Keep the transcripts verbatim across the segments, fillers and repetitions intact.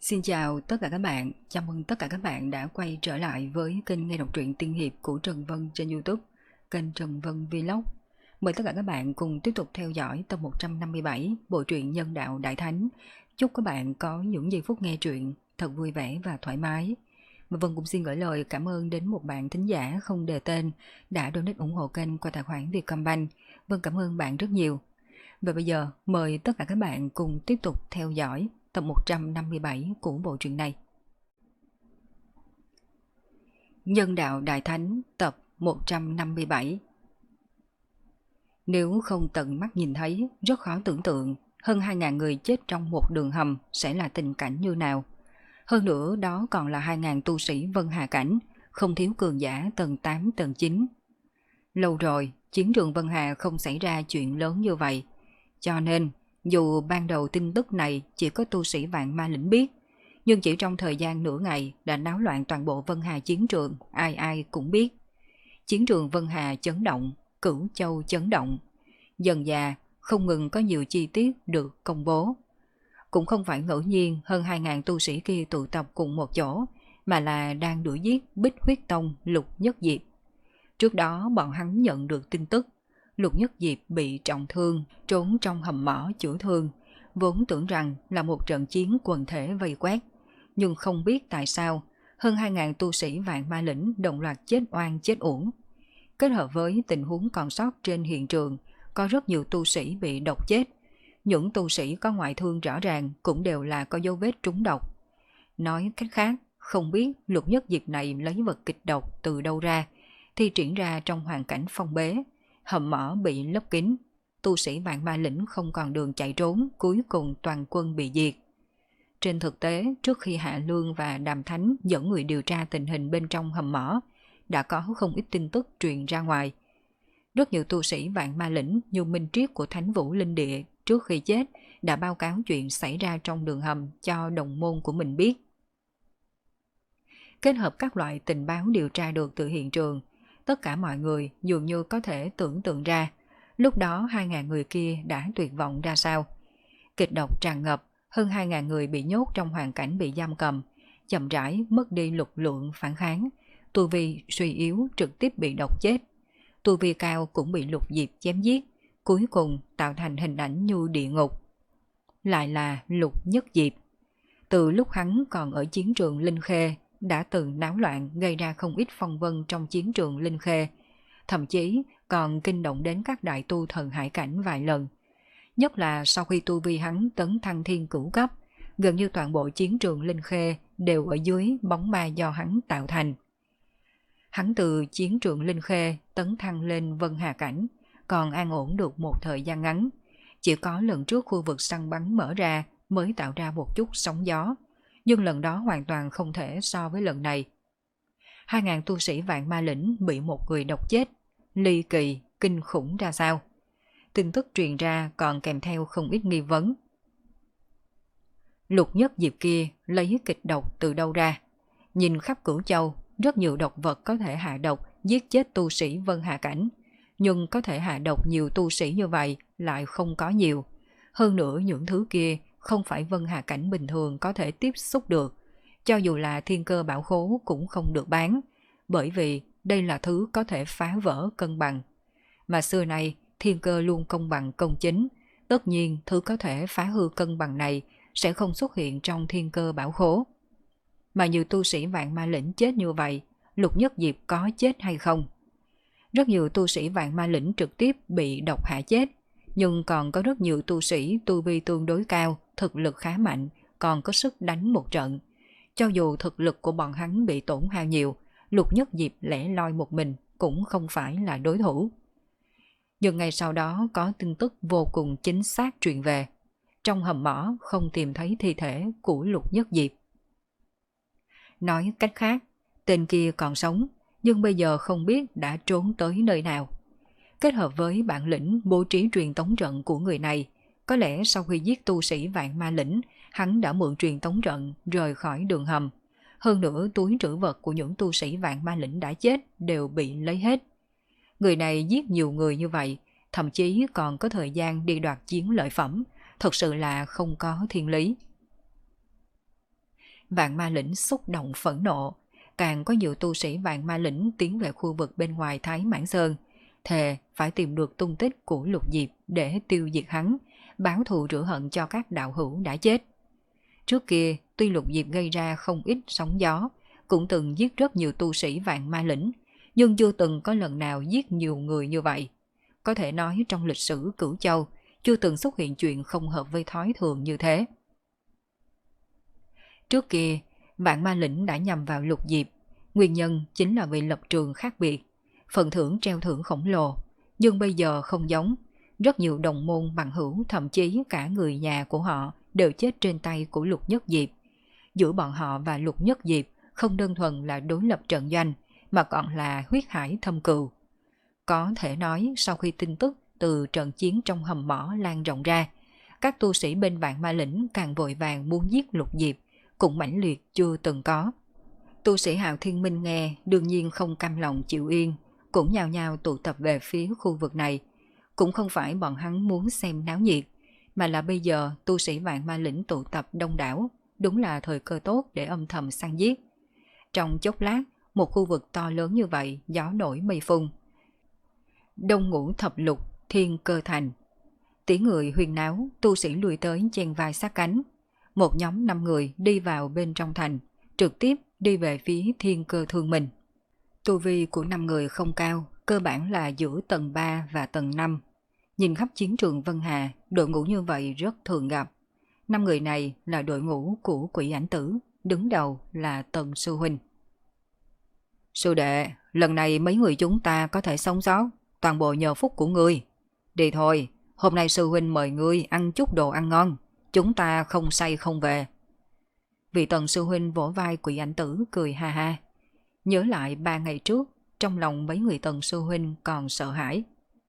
Xin chào tất cả các bạn, chào mừng tất cả các bạn đã quay trở lại với kênh nghe đọc truyện tiên hiệp của Trần Vân trên YouTube, kênh Trần Vân Vlog. Mời tất cả các bạn cùng tiếp tục theo dõi tập một trăm năm mươi bảy bộ truyện Nhân đạo Đại Thánh. Chúc các bạn có những giây phút nghe truyện thật vui vẻ và thoải mái. Và Vân cũng xin gửi lời cảm ơn đến một bạn thính giả không đề tên đã donate ủng hộ kênh qua tài khoản Vietcombank. Vân cảm ơn bạn rất nhiều. Và bây giờ mời tất cả các bạn cùng tiếp tục theo dõi tập một trăm năm mươi bảy của bộ truyện này. Nhân đạo Đại Thánh tập một trăm năm mươi bảy. Nếu không tận mắt nhìn thấy, rất khó tưởng tượng hơn hai nghìn người chết trong một đường hầm sẽ là tình cảnh như nào. Hơn nữa đó còn là hai nghìn tu sĩ Vân Hà Cảnh, không thiếu cường giả tầng tám tầng chín. Lâu rồi, chiến trường Vân Hà không xảy ra chuyện lớn như vậy. Cho nên, dù ban đầu tin tức này chỉ có tu sĩ Vạn Ma Lĩnh biết, nhưng chỉ trong thời gian nửa ngày đã náo loạn toàn bộ Vân Hà chiến trường, ai ai cũng biết. Chiến trường Vân Hà chấn động, Cửu Châu chấn động. Dần dà, không ngừng có nhiều chi tiết được công bố. Cũng không phải ngẫu nhiên hơn hai nghìn tu sĩ kia tụ tập cùng một chỗ, mà là đang đuổi giết Bích Huyết Tông Lục Nhất Diệp. Trước đó bọn hắn nhận được tin tức Lục Nhất Diệp bị trọng thương, trốn trong hầm mỏ chữa thương, vốn tưởng rằng là một trận chiến quần thể vây quét. Nhưng không biết tại sao, hơn hai nghìn tu sĩ Vạn Ma Lĩnh đồng loạt chết oan chết uổng. Kết hợp với tình huống còn sót trên hiện trường, có rất nhiều tu sĩ bị độc chết. Những tu sĩ có ngoại thương rõ ràng cũng đều là có dấu vết trúng độc. Nói cách khác, không biết Lục Nhất Diệp này lấy vật kịch độc từ đâu ra, thi triển ra trong hoàn cảnh phong bế. Hầm mỏ bị lấp kín, tu sĩ Vạn Ma Lĩnh không còn đường chạy trốn, cuối cùng toàn quân bị diệt. Trên thực tế, trước khi Hạ Lương và Đàm Thánh dẫn người điều tra tình hình bên trong hầm mỏ, đã có không ít tin tức truyền ra ngoài. Rất nhiều tu sĩ Vạn Ma Lĩnh như Minh Triết của Thánh Vũ Linh Địa trước khi chết đã báo cáo chuyện xảy ra trong đường hầm cho đồng môn của mình biết. Kết hợp các loại tình báo điều tra được từ hiện trường, tất cả mọi người dường như có thể tưởng tượng ra lúc đó hai nghìn người kia đã tuyệt vọng ra sao. Kịch độc tràn ngập, hơn hai nghìn người bị nhốt trong hoàn cảnh bị giam cầm, chậm rãi mất đi lực lượng phản kháng, tu vi suy yếu trực tiếp bị độc chết. Tu vi cao cũng bị Lục Diệp chém giết, cuối cùng tạo thành hình ảnh như địa ngục. Lại là Lục Nhất Diệp. Từ lúc hắn còn ở chiến trường Linh Khê, đã từng náo loạn gây ra không ít phong vân trong chiến trường Linh Khê, thậm chí còn kinh động đến các đại tu thần hải cảnh vài lần. Nhất là sau khi tu vi hắn tấn thăng thiên cửu cấp, gần như toàn bộ chiến trường Linh Khê đều ở dưới bóng ma do hắn tạo thành. Hắn từ chiến trường Linh Khê tấn thăng lên Vân Hà Cảnh, còn an ổn được một thời gian ngắn. Chỉ có lần trước khu vực săn bắn mở ra mới tạo ra một chút sóng gió, nhưng lần đó hoàn toàn không thể so với lần này. Hai ngàn tu sĩ Vạn Ma Lĩnh bị một người độc chết, ly kỳ, kinh khủng ra sao? Tin tức truyền ra còn kèm theo không ít nghi vấn. Lục Nhất Diệp kia lấy kịch độc từ đâu ra? Nhìn khắp Cửu Châu, rất nhiều độc vật có thể hạ độc giết chết tu sĩ Vân Hà Cảnh, nhưng có thể hạ độc nhiều tu sĩ như vậy lại không có nhiều. Hơn nữa những thứ kia không phải Vân Hà Cảnh bình thường có thể tiếp xúc được, cho dù là thiên cơ bảo khố cũng không được bán, bởi vì đây là thứ có thể phá vỡ cân bằng. Mà xưa nay thiên cơ luôn công bằng công chính, tất nhiên thứ có thể phá hư cân bằng này sẽ không xuất hiện trong thiên cơ bảo khố. Mà nhiều tu sĩ Vạn Ma Lĩnh chết như vậy, Lục Nhất Diệp có chết hay không? Rất nhiều tu sĩ Vạn Ma Lĩnh trực tiếp bị độc hạ chết, nhưng còn có rất nhiều tu sĩ tu vi tương đối cao, thực lực khá mạnh, còn có sức đánh một trận. Cho dù thực lực của bọn hắn bị tổn hao nhiều, Lục Nhất Diệp lẻ loi một mình cũng không phải là đối thủ. Nhưng ngày sau đó có tin tức vô cùng chính xác truyền về. Trong hầm mỏ không tìm thấy thi thể của Lục Nhất Diệp. Nói cách khác, tên kia còn sống, nhưng bây giờ không biết đã trốn tới nơi nào. Kết hợp với bản lĩnh bố trí truyền tống trận của người này, có lẽ sau khi giết tu sĩ Vạn Ma Lĩnh, hắn đã mượn truyền tống trận rời khỏi đường hầm. Hơn nữa túi trữ vật của những tu sĩ Vạn Ma Lĩnh đã chết đều bị lấy hết. Người này giết nhiều người như vậy, thậm chí còn có thời gian đi đoạt chiến lợi phẩm, thật sự là không có thiên lý. Vạn Ma Lĩnh xúc động phẫn nộ, càng có nhiều tu sĩ Vạn Ma Lĩnh tiến về khu vực bên ngoài Thái Mãn Sơn, thề phải tìm được tung tích của Lục Diệp để tiêu diệt hắn, báo thù rửa hận cho các đạo hữu đã chết. Trước kia, tuy Lục Diệp gây ra không ít sóng gió, cũng từng giết rất nhiều tu sĩ Vạn Ma Lĩnh, nhưng chưa từng có lần nào giết nhiều người như vậy. Có thể nói trong lịch sử Cửu Châu, chưa từng xuất hiện chuyện không hợp với thói thường như thế. Trước kia, Vạn Ma Lĩnh đã nhằm vào Lục Diệp, nguyên nhân chính là vì lập trường khác biệt, phần thưởng treo thưởng khổng lồ, nhưng bây giờ không giống. Rất nhiều đồng môn bằng hữu, thậm chí cả người nhà của họ đều chết trên tay của Lục Nhất Diệp. Giữa bọn họ và Lục Nhất Diệp không đơn thuần là đối lập trận doanh, mà còn là huyết hải thâm cừu. Có thể nói sau khi tin tức từ trận chiến trong hầm mỏ lan rộng ra, các tu sĩ bên Vạn Ma Lĩnh càng vội vàng muốn giết Lục Diệp, cũng mãnh liệt chưa từng có. Tu sĩ Hạo Thiên Minh nghe đương nhiên không cam lòng chịu yên, cũng nhao nhao tụ tập về phía khu vực này. Cũng không phải bọn hắn muốn xem náo nhiệt, mà là bây giờ tu sĩ Vạn Ma Lĩnh tụ tập đông đảo, đúng là thời cơ tốt để âm thầm săn giết. Trong chốc lát, một khu vực to lớn như vậy gió nổi mây phun. Đông Ngũ Thập Lục, Thiên Cơ Thành. Tiếng người huyên náo, tu sĩ lùi tới chen vai sát cánh. Một nhóm năm người đi vào bên trong thành, trực tiếp đi về phía Thiên Cơ Thương Minh. Tu vi của năm người không cao, cơ bản là giữa tầng ba và tầng năm. Nhìn khắp chiến trường Vân Hà, đội ngũ như vậy rất thường gặp. Năm người này là đội ngũ của Quỷ Ảnh Tử, đứng đầu là Tần Sư Huynh. Sư đệ, lần này mấy người chúng ta có thể sống sót, toàn bộ nhờ phúc của ngươi. Đi thôi, hôm nay Sư Huynh mời ngươi ăn chút đồ ăn ngon, chúng ta không say không về. Vị Tần Sư Huynh vỗ vai Quỷ Ảnh Tử cười ha ha. Nhớ lại ba ngày trước, trong lòng mấy người Tần Sư Huynh còn sợ hãi.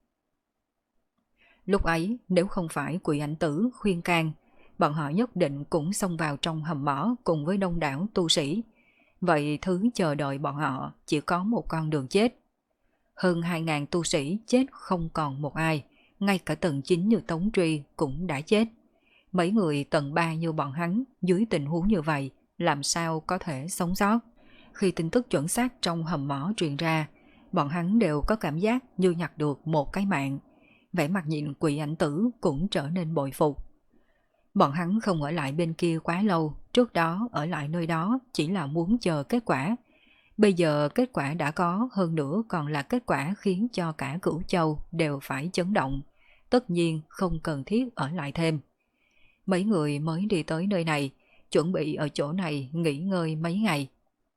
Lúc ấy, nếu không phải Quỷ Ảnh Tử khuyên can, bọn họ nhất định cũng xông vào trong hầm mỏ cùng với đông đảo tu sĩ. Vậy thứ chờ đợi bọn họ chỉ có một con đường chết. Hơn hai ngàn tu sĩ chết không còn một ai, ngay cả tầng chín như Tống Truy cũng đã chết. Mấy người tầng ba như bọn hắn dưới tình huống như vậy làm sao có thể sống sót. Khi tin tức chuẩn xác trong hầm mỏ truyền ra, bọn hắn đều có cảm giác như nhặt được một cái mạng. Vẻ mặt nhìn Quỷ Ảnh Tử cũng trở nên bội phục. Bọn hắn không ở lại bên kia quá lâu, trước đó ở lại nơi đó chỉ là muốn chờ kết quả. Bây giờ kết quả đã có, hơn nữa còn là kết quả khiến cho cả Cửu Châu đều phải chấn động. Tất nhiên không cần thiết ở lại thêm. Mấy người mới đi tới nơi này, chuẩn bị ở chỗ này nghỉ ngơi mấy ngày.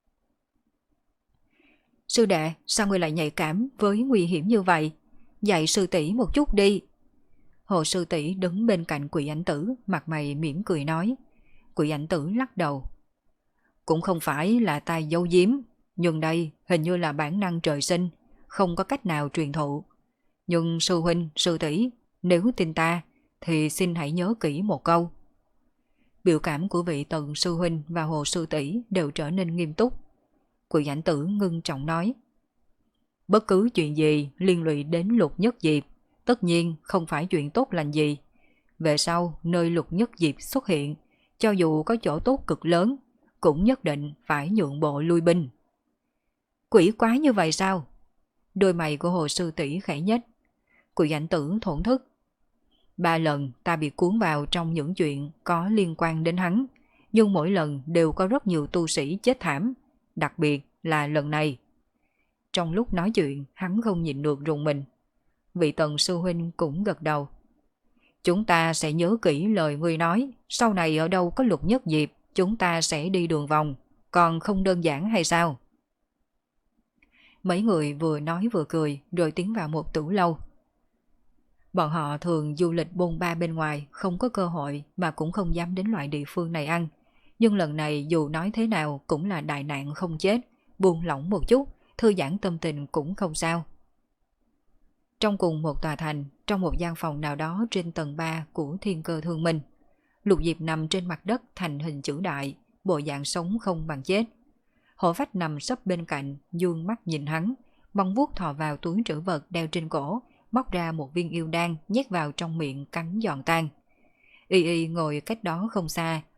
Sư đệ, sao ngươi lại nhạy cảm với nguy hiểm như vậy? Dạy sư tỷ một chút đi. Hồ sư tỷ đứng bên cạnh Quỷ Ảnh Tử, mặt mày mỉm cười nói. Quỷ Ảnh Tử lắc đầu. Cũng không phải là ta giấu giếm, nhưng đây hình như là bản năng trời sinh, không có cách nào truyền thụ. Nhưng sư huynh, sư tỷ, nếu tin ta, thì xin hãy nhớ kỹ một câu. Biểu cảm của vị Tần sư huynh và Hồ sư tỷ đều trở nên nghiêm túc. Quỷ Ảnh Tử ngưng trọng nói. Bất cứ chuyện gì liên lụy đến Lục Nhất Diệp, tất nhiên không phải chuyện tốt lành gì. Về sau, nơi Lục Nhất Diệp xuất hiện, cho dù có chỗ tốt cực lớn, cũng nhất định phải nhượng bộ lui binh. Quỷ quái như vậy sao? Đôi mày của Hồ sư tỷ khẽ nhếch. Quỷ Ảnh Tử thổn thức. Ba lần ta bị cuốn vào trong những chuyện có liên quan đến hắn, nhưng mỗi lần đều có rất nhiều tu sĩ chết thảm, đặc biệt là lần này. Trong lúc nói chuyện, hắn không nhịn được rùng mình. Vị Tần sư huynh cũng gật đầu. Chúng ta sẽ nhớ kỹ lời ngươi nói, sau này ở đâu có Lục Nhất Diệp, chúng ta sẽ đi đường vòng, còn không đơn giản hay sao? Mấy người vừa nói vừa cười rồi tiến vào một tửu lâu. Bọn họ thường du lịch bôn ba bên ngoài, không có cơ hội mà cũng không dám đến loại địa phương này ăn. Nhưng lần này dù nói thế nào cũng là đại nạn không chết, buông lỏng một chút, thư giãn tâm tình cũng không sao. Trong cùng một tòa thành, trong một gian phòng nào đó trên tầng ba của Thiên Cơ Thương Minh, Lục Diệp nằm trên mặt đất thành hình chữ đại, bộ dạng sống không bằng chết. Hổ Phách nằm sấp bên cạnh, dương mắt nhìn hắn, bông vuốt thò vào túi trữ vật đeo trên cổ, móc ra một viên yêu đan nhét vào trong miệng cắn giòn tan. Y Y ngồi cách đó không xa,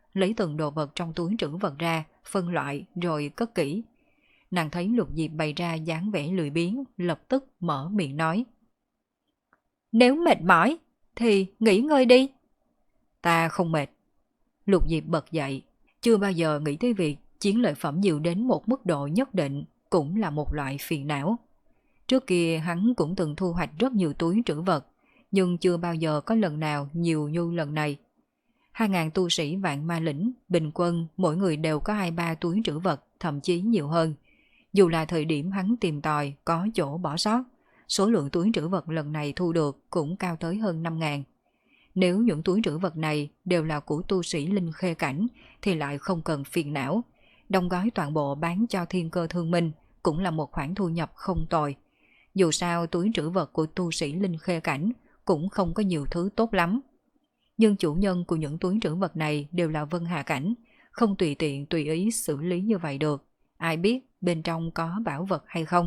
lấy từng đồ vật trong túi trữ vật ra, phân loại rồi cất kỹ. Nàng thấy Lục Diệp bày ra dáng vẻ lười biếng, lập tức mở miệng nói. Nếu mệt mỏi, thì nghỉ ngơi đi. Ta không mệt. Lục Diệp bật dậy, chưa bao giờ nghĩ tới việc chiến lợi phẩm nhiều đến một mức độ nhất định cũng là một loại phiền não. Trước kia hắn cũng từng thu hoạch rất nhiều túi trữ vật, nhưng chưa bao giờ có lần nào nhiều như lần này. Hai ngàn tu sĩ vạn ma lĩnh, bình quân mỗi người đều có hai ba túi trữ vật, thậm chí nhiều hơn. Dù là thời điểm hắn tìm tòi có chỗ bỏ sót, số lượng túi trữ vật lần này thu được cũng cao tới hơn năm ngàn. Nếu những túi trữ vật này đều là của tu sĩ linh khê cảnh thì lại không cần phiền não. Đóng gói toàn bộ bán cho thiên cơ thương minh cũng là một khoản thu nhập không tồi. Dù sao túi trữ vật của tu sĩ linh khê cảnh cũng không có nhiều thứ tốt lắm. Nhưng chủ nhân của những túi trữ vật này đều là Vân Hà cảnh, không tùy tiện tùy ý xử lý như vậy được. Ai biết bên trong có bảo vật hay không?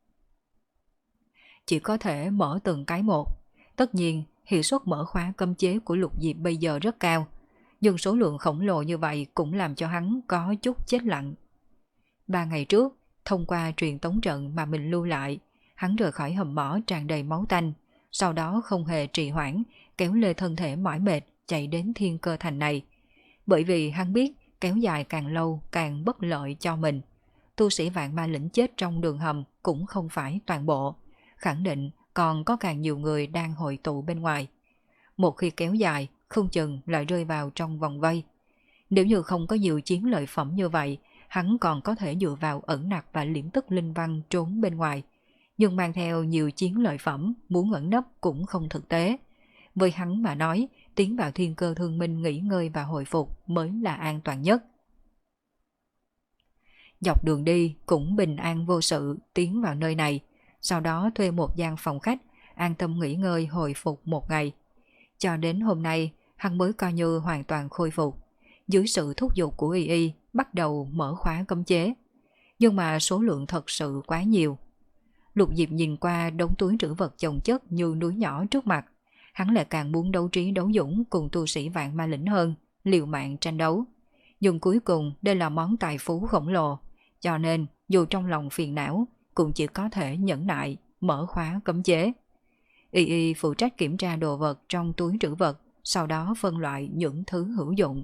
Chỉ có thể mở từng cái một. Tất nhiên, hiệu suất mở khóa cấm chế của Lục Diệp bây giờ rất cao, nhưng số lượng khổng lồ như vậy cũng làm cho hắn có chút chết lặng. Ba ngày trước, thông qua truyền tống trận mà mình lưu lại, hắn rời khỏi hầm mỏ tràn đầy máu tanh, sau đó không hề trì hoãn, kéo lê thân thể mỏi mệt chạy đến thiên cơ thành này. Bởi vì hắn biết kéo dài càng lâu càng bất lợi cho mình. Tu sĩ vạn ma lĩnh chết trong đường hầm cũng không phải toàn bộ, khẳng định còn có càng nhiều người đang hội tụ bên ngoài. Một khi kéo dài, không chừng lại rơi vào trong vòng vây. Nếu như không có nhiều chiến lợi phẩm như vậy, hắn còn có thể dựa vào ẩn nặc và liễm tức linh văn trốn bên ngoài. Nhưng mang theo nhiều chiến lợi phẩm, muốn ẩn nấp cũng không thực tế. Với hắn mà nói, tiến vào thiên cơ thương minh nghỉ ngơi và hồi phục mới là an toàn nhất. Dọc đường đi cũng bình an vô sự tiến vào nơi này, sau đó thuê một gian phòng khách, an tâm nghỉ ngơi hồi phục một ngày. Cho đến hôm nay, hắn mới coi như hoàn toàn khôi phục. Dưới sự thúc giục của Y Y, bắt đầu mở khóa cấm chế. Nhưng mà số lượng thật sự quá nhiều. Lục Diệp nhìn qua đống túi trữ vật chồng chất như núi nhỏ trước mặt. Hắn lại càng muốn đấu trí đấu dũng cùng tu sĩ vạn ma lĩnh hơn, liều mạng tranh đấu. Nhưng cuối cùng đây là món tài phú khổng lồ, cho nên dù trong lòng phiền não, cũng chỉ có thể nhẫn nại, mở khóa cấm chế. Y Y phụ trách kiểm tra đồ vật trong túi trữ vật, sau đó phân loại những thứ hữu dụng.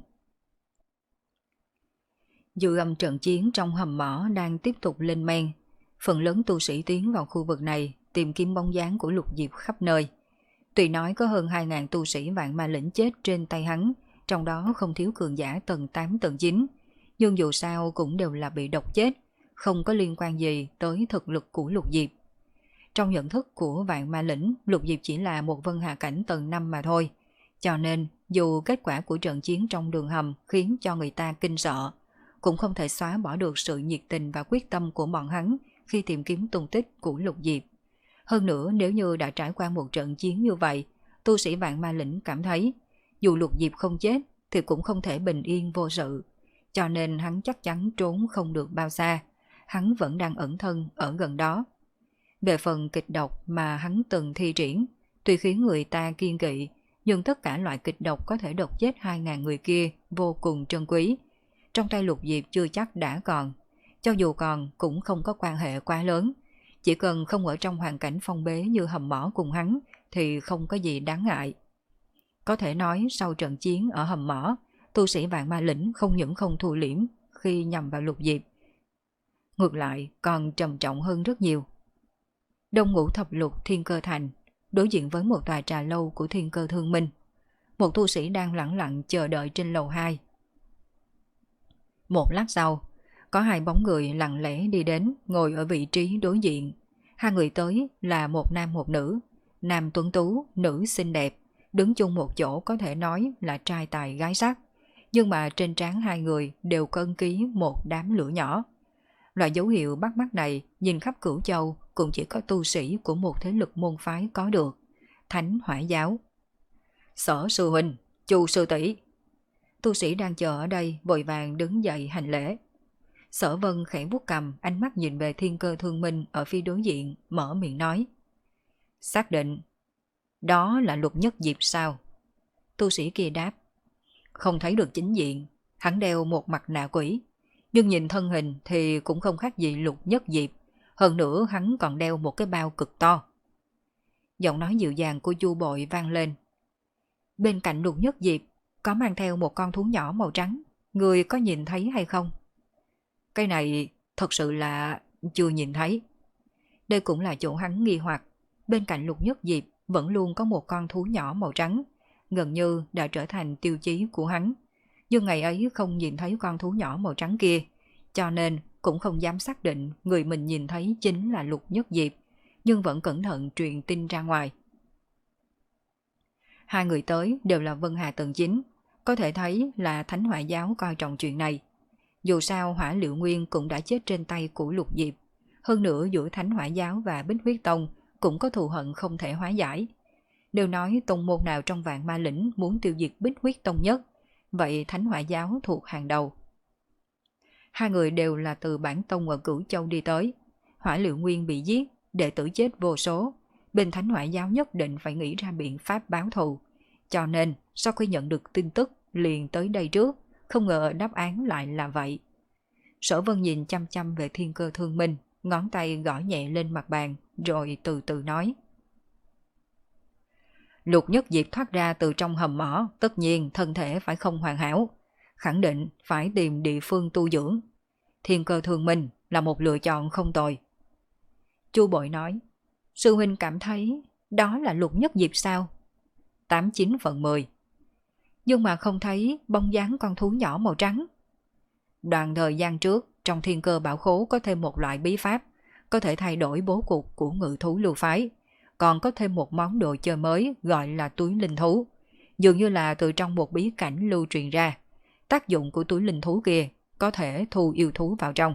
Dư âm trận chiến trong hầm mỏ đang tiếp tục lên men. Phần lớn tu sĩ tiến vào khu vực này tìm kiếm bóng dáng của Lục Diệp khắp nơi. Tuy nói có hơn hai ngàn tu sĩ vạn ma lĩnh chết trên tay hắn, trong đó không thiếu cường giả tầng tám tầng chín, nhưng dù sao cũng đều là bị độc chết, không có liên quan gì tới thực lực của Lục Diệp. Trong nhận thức của vạn ma lĩnh, Lục Diệp chỉ là một vân hà cảnh tầng năm mà thôi, cho nên dù kết quả của trận chiến trong đường hầm khiến cho người ta kinh sợ, cũng không thể xóa bỏ được sự nhiệt tình và quyết tâm của bọn hắn khi tìm kiếm tung tích của Lục Diệp. Hơn nữa, nếu như đã trải qua một trận chiến như vậy, tu sĩ vạn ma lĩnh cảm thấy dù Lục Diệp không chết thì cũng không thể bình yên vô sự, cho nên hắn chắc chắn trốn không được bao xa. Hắn vẫn đang ẩn thân ở gần đó. Về phần kịch độc mà hắn từng thi triển, tuy khiến người ta kiêng kỵ, nhưng tất cả loại kịch độc có thể độc chết hai ngàn người kia vô cùng trân quý. Trong tay Lục Diệp chưa chắc đã còn, cho dù còn cũng không có quan hệ quá lớn. Chỉ cần không ở trong hoàn cảnh phong bế như hầm mỏ cùng hắn thì không có gì đáng ngại. Có thể nói sau trận chiến ở hầm mỏ, tu sĩ vạn ma lĩnh không những không thù liễm khi nhằm vào Lục Diệp, ngược lại còn trầm trọng hơn rất nhiều. Đông Ngũ Thập Lục Thiên Cơ Thành, đối diện với một tòa trà lâu của Thiên Cơ Thương Minh. Một tu sĩ đang lẳng lặng chờ đợi trên lầu hai. Một lát sau, có hai bóng người lặng lẽ đi đến, ngồi ở vị trí đối diện. Hai người tới là một nam một nữ, nam tuấn tú, nữ xinh đẹp, đứng chung một chỗ có thể nói là trai tài gái sắc. Nhưng mà trên trán hai người đều cân ký một đám lửa nhỏ. Loại dấu hiệu bắt mắt này nhìn khắp Cửu Châu cũng chỉ có tu sĩ của một thế lực môn phái có được, Thánh Hỏa Giáo. Sở sư huynh, Chu sư tỷ. Tu sĩ đang chờ ở đây vội vàng đứng dậy hành lễ. Sở Vân khẽ vuốt cằm, ánh mắt nhìn về Thiên Cơ Thương Minh ở phía đối diện, mở miệng nói. Xác định, đó là Lục Nhất Diệp sao? Tu sĩ kia đáp. Không thấy được chính diện, Hắn đeo một mặt nạ quỷ, nhưng nhìn thân hình thì cũng không khác gì Lục Nhất Diệp. Hơn nữa hắn còn đeo một cái bao cực to. Giọng nói dịu dàng của Chu Bội vang lên. Bên cạnh Lục Nhất Diệp có mang theo một con thú nhỏ màu trắng. Người có nhìn thấy hay không? Cái này thật sự là chưa nhìn thấy. Đây cũng là chỗ hắn nghi hoặc. Bên cạnh Lục Nhất Diệp vẫn luôn có một con thú nhỏ màu trắng, gần như đã trở thành tiêu chí của hắn. Nhưng ngày ấy không nhìn thấy con thú nhỏ màu trắng kia, cho nên cũng không dám xác định người mình nhìn thấy chính là Lục Nhất Diệp, nhưng vẫn cẩn thận truyền tin ra ngoài. Hai người tới đều là Vân Hà tầng chín, có thể thấy là Thánh Hỏa giáo coi trọng chuyện này. Dù sao Hỏa Liệu Nguyên cũng đã chết trên tay của Lục Diệp, hơn nữa giữa Thánh Hỏa giáo và Bích Huyết Tông cũng có thù hận không thể hóa giải. Nếu nói tông môn nào trong Vạn Ma Lĩnh muốn tiêu diệt Bích Huyết Tông nhất, vậy Thánh Hỏa giáo thuộc hàng đầu. Hai người đều là từ bản tông ở Cửu Châu đi tới. Hỏa Liệu Nguyên bị giết, đệ tử chết vô số, bên Thánh Hỏa giáo nhất định phải nghĩ ra biện pháp báo thù. Cho nên sau khi nhận được tin tức liền tới đây trước, không ngờ đáp án lại là vậy. Sở Vân nhìn chăm chăm về Thiên Cơ Thương Minh, ngón tay gõ nhẹ lên mặt bàn, rồi từ từ nói. Lục Nhất Diệp thoát ra từ trong hầm mỏ, tất nhiên thân thể phải không hoàn hảo, khẳng định phải tìm địa phương tu dưỡng. Thiên Cơ Thương Minh là một lựa chọn không tồi. Chu Bội nói, sư huynh cảm thấy đó là Lục Nhất Diệp sao? Tám chín phần mười. Nhưng mà không thấy bóng dáng con thú nhỏ màu trắng. Đoạn thời gian trước, trong Thiên Cơ Bảo Khố có thêm một loại bí pháp, có thể thay đổi bố cục của ngự thú lưu phái. Còn có thêm một món đồ chơi mới gọi là túi linh thú. Dường như là từ trong một bí cảnh lưu truyền ra. Tác dụng của túi linh thú kia có thể thu yêu thú vào trong.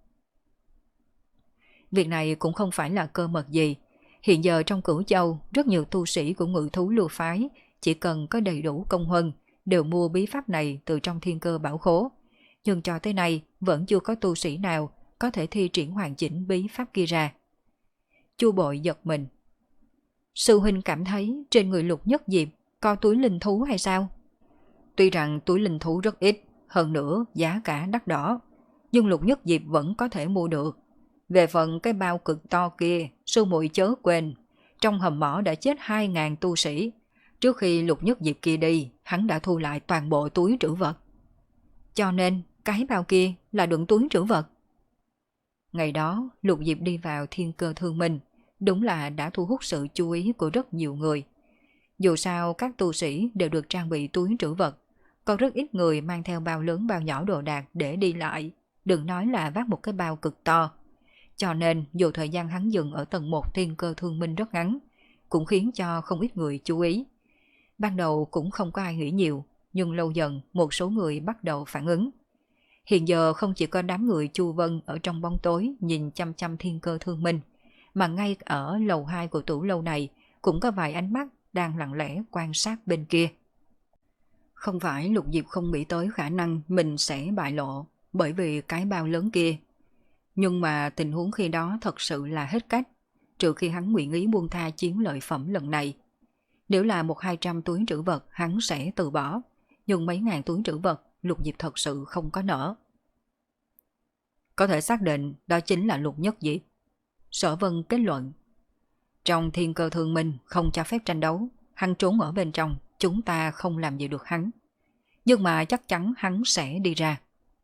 Việc này cũng không phải là cơ mật gì. Hiện giờ trong Cửu Châu, rất nhiều tu sĩ của ngự thú lưu phái chỉ cần có đầy đủ công huân đều mua bí pháp này từ trong Thiên Cơ Bảo Khố. Nhưng cho tới nay vẫn chưa có tu sĩ nào có thể thi triển hoàn chỉnh bí pháp kia ra. Chu Bội giật mình. Sư huynh cảm thấy trên người Lục Nhất Diệp có túi linh thú hay sao? Tuy rằng túi linh thú rất ít, hơn nữa giá cả đắt đỏ, nhưng Lục Nhất Diệp vẫn có thể mua được. Về phần cái bao cực to kia, sư muội chớ quên, trong hầm mỏ đã chết hai ngàn tu sĩ. Trước khi Lục Nhất Diệp kia đi, hắn đã thu lại toàn bộ túi trữ vật. Cho nên cái bao kia là đựng túi trữ vật. Ngày đó Lục Diệp đi vào Thiên Cơ Thương Minh, đúng là đã thu hút sự chú ý của rất nhiều người. Dù sao các tu sĩ đều được trang bị túi trữ vật, có rất ít người mang theo bao lớn bao nhỏ đồ đạc để đi lại, đừng nói là vác một cái bao cực to. Cho nên dù thời gian hắn dừng ở tầng một Thiên Cơ Thương Minh rất ngắn, cũng khiến cho không ít người chú ý. Ban đầu cũng không có ai nghĩ nhiều, nhưng lâu dần một số người bắt đầu phản ứng. Hiện giờ không chỉ có đám người Chu Vân ở trong bóng tối nhìn chăm chăm Thiên Cơ Thương Minh, mà ngay ở lầu hai của tủ lâu này cũng có vài ánh mắt đang lặng lẽ quan sát bên kia. Không phải Lục Diệp không nghĩ tới khả năng mình sẽ bại lộ bởi vì cái bao lớn kia. Nhưng mà tình huống khi đó thật sự là hết cách, trừ khi hắn nguyện ý buông tha chiến lợi phẩm lần này. Nếu là một hai trăm túi trữ vật hắn sẽ từ bỏ, nhưng mấy ngàn túi trữ vật Lục Diệp thật sự không có nỡ. Có thể xác định đó chính là Lục Nhất Diệp. Sở Vân kết luận. Trong Thiên Cơ Thương Minh không cho phép tranh đấu, hắn trốn ở bên trong, chúng ta không làm gì được hắn. Nhưng mà chắc chắn hắn sẽ đi ra.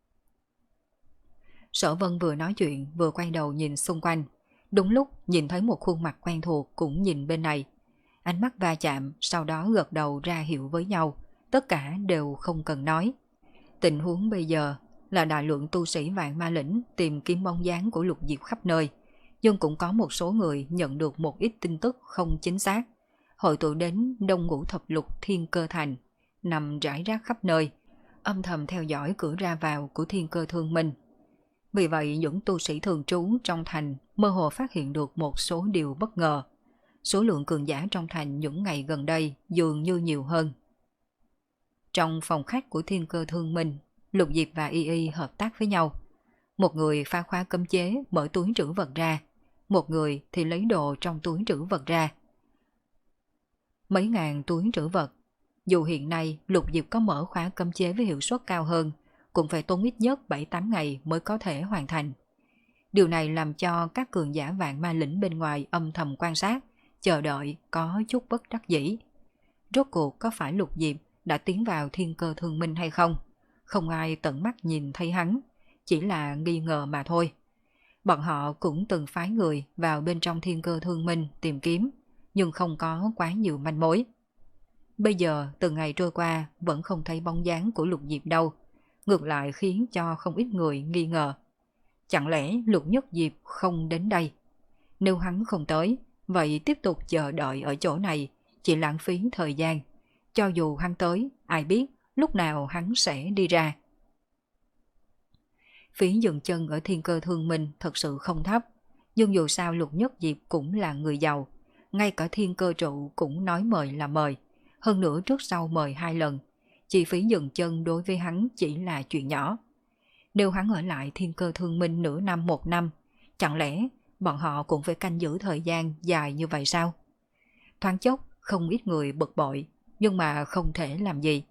Sở Vân vừa nói chuyện vừa quay đầu nhìn xung quanh. Đúng lúc nhìn thấy một khuôn mặt quen thuộc cũng nhìn bên này. Ánh mắt va chạm, sau đó gật đầu ra hiệu với nhau. Tất cả đều không cần nói. Tình huống bây giờ là đại lượng tu sĩ Vạn Ma Lĩnh tìm kiếm bóng dáng của Lục Diệp khắp nơi. Nhưng cũng có một số người nhận được một ít tin tức không chính xác. Hội tụ đến Đông Ngũ Thập Lục Thiên Cơ Thành, nằm rải rác khắp nơi, âm thầm theo dõi cửa ra vào của Thiên Cơ Thương Minh. Vì vậy những tu sĩ thường trú trong thành mơ hồ phát hiện được một số điều bất ngờ. Số lượng cường giả trong thành những ngày gần đây dường như nhiều hơn. Trong phòng khách của Thiên Cơ Thương Minh, Lục Diệp và Y Y hợp tác với nhau. Một người phá khóa cấm chế mở túi trữ vật ra, một người thì lấy đồ trong túi trữ vật ra. Mấy ngàn túi trữ vật. Dù hiện nay Lục Diệp có mở khóa cấm chế với hiệu suất cao hơn, cũng phải tốn ít nhất bảy tám ngày mới có thể hoàn thành. Điều này làm cho các cường giả vạn ma lĩnh bên ngoài âm thầm quan sát, chờ đợi có chút bất đắc dĩ. Rốt cuộc có phải Lục Diệp đã tiến vào thiên cơ thương minh hay không? Không ai tận mắt nhìn thấy hắn, chỉ là nghi ngờ mà thôi. Bọn họ cũng từng phái người vào bên trong thiên cơ thương minh tìm kiếm, nhưng không có quá nhiều manh mối. Bây giờ từng ngày trôi qua vẫn không thấy bóng dáng của Lục Diệp đâu, ngược lại khiến cho không ít người nghi ngờ. Chẳng lẽ Lục Nhất Diệp không đến đây? Nếu hắn không tới, vậy tiếp tục chờ đợi ở chỗ này chỉ lãng phí thời gian. Cho dù hắn tới, ai biết lúc nào hắn sẽ đi ra. Phí dừng chân ở thiên cơ thương minh thật sự không thấp, nhưng dù sao Lục Nhất Diệp cũng là người giàu, ngay cả thiên cơ trụ cũng nói mời là mời, hơn nữa trước sau mời hai lần, chi phí dừng chân đối với hắn chỉ là chuyện nhỏ. Nếu hắn ở lại thiên cơ thương minh nửa năm một năm, chẳng lẽ bọn họ cũng phải canh giữ thời gian dài như vậy sao? Thoáng chốc không ít người bực bội, nhưng mà không thể làm gì.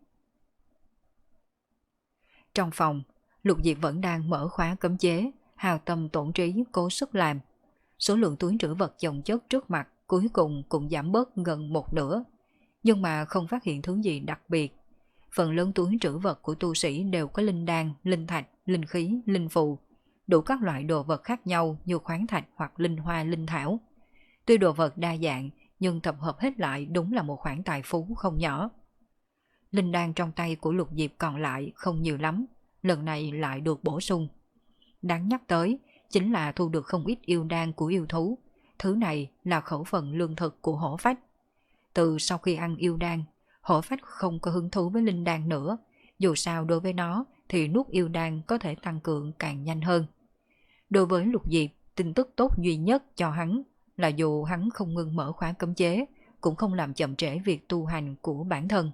Trong phòng, Lục Diệp vẫn đang mở khóa cấm chế, hào tâm tổn trí cố sức làm. Số lượng túi trữ vật chồng chất trước mặt cuối cùng cũng giảm bớt gần một nửa, nhưng mà không phát hiện thứ gì đặc biệt. Phần lớn túi trữ vật của tu sĩ đều có linh đan, linh thạch, linh khí, linh phù, đủ các loại đồ vật khác nhau như khoáng thạch hoặc linh hoa, linh thảo. Tuy đồ vật đa dạng, nhưng tập hợp hết lại đúng là một khoản tài phú không nhỏ. Linh đan trong tay của Lục Diệp còn lại không nhiều lắm, lần này lại được bổ sung. Đáng nhắc tới chính là thu được không ít yêu đan của yêu thú, thứ này là khẩu phần lương thực của hổ phách. Từ sau khi ăn yêu đan, hổ phách không có hứng thú với linh đan nữa, dù sao đối với nó thì nuốt yêu đan có thể tăng cường càng nhanh hơn. Đối với Lục Diệp, tin tức tốt duy nhất cho hắn là dù hắn không ngừng mở khóa cấm chế, cũng không làm chậm trễ việc tu hành của bản thân.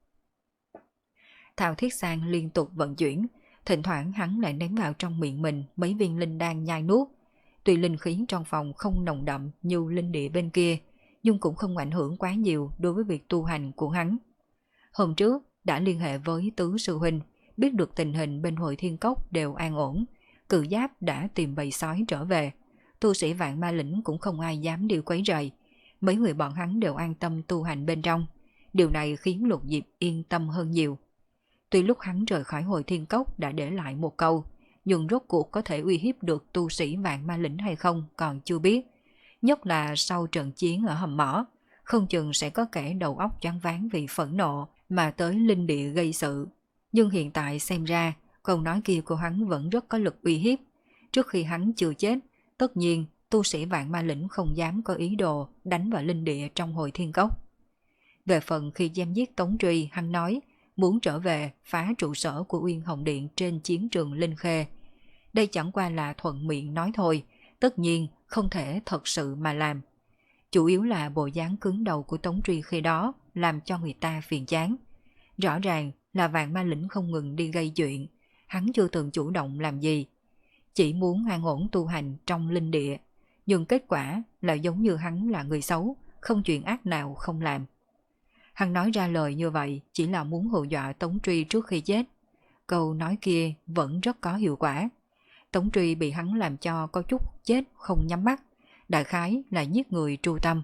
Thao thiết sang liên tục vận chuyển, thỉnh thoảng hắn lại ném vào trong miệng mình mấy viên linh đan nhai nuốt. Tuy linh khí trong phòng không nồng đậm như linh địa bên kia, nhưng cũng không ảnh hưởng quá nhiều đối với việc tu hành của hắn. Hôm trước đã liên hệ với tứ sư huynh, biết được tình hình bên Hội Thiên Cốc đều an ổn, Cự Giáp đã tìm bầy sói trở về, tu sĩ vạn ma lĩnh cũng không ai dám đi quấy rầy, mấy người bọn hắn đều an tâm tu hành bên trong. Điều này khiến Lục Diệp yên tâm hơn nhiều. Tuy lúc hắn rời khỏi Hội Thiên Cốc đã để lại một câu, nhưng rốt cuộc có thể uy hiếp được tu sĩ vạn ma lĩnh hay không còn chưa biết. Nhất là sau trận chiến ở hầm mỏ, không chừng sẽ có kẻ đầu óc choáng váng vì phẫn nộ mà tới linh địa gây sự. Nhưng hiện tại xem ra, câu nói kia của hắn vẫn rất có lực uy hiếp. Trước khi hắn chưa chết, tất nhiên tu sĩ vạn ma lĩnh không dám có ý đồ đánh vào linh địa trong Hội Thiên Cốc. Về phần khi giam giết Tống Truy, hắn nói muốn trở về phá trụ sở của Uyên Hồng Điện trên chiến trường Linh Khê. Đây chẳng qua là thuận miệng nói thôi, tất nhiên không thể thật sự mà làm. Chủ yếu là bộ dáng cứng đầu của Tống Truy khi đó làm cho người ta phiền chán. Rõ ràng là vạn ma lĩnh không ngừng đi gây chuyện, hắn chưa từng chủ động làm gì. Chỉ muốn an ổn tu hành trong linh địa, nhưng kết quả là giống như hắn là người xấu, không chuyện ác nào không làm. Hắn nói ra lời như vậy chỉ là muốn hù dọa Tống Truy trước khi chết. Câu nói kia vẫn rất có hiệu quả. Tống Truy bị hắn làm cho có chút chết không nhắm mắt, đại khái là giết người tru tâm.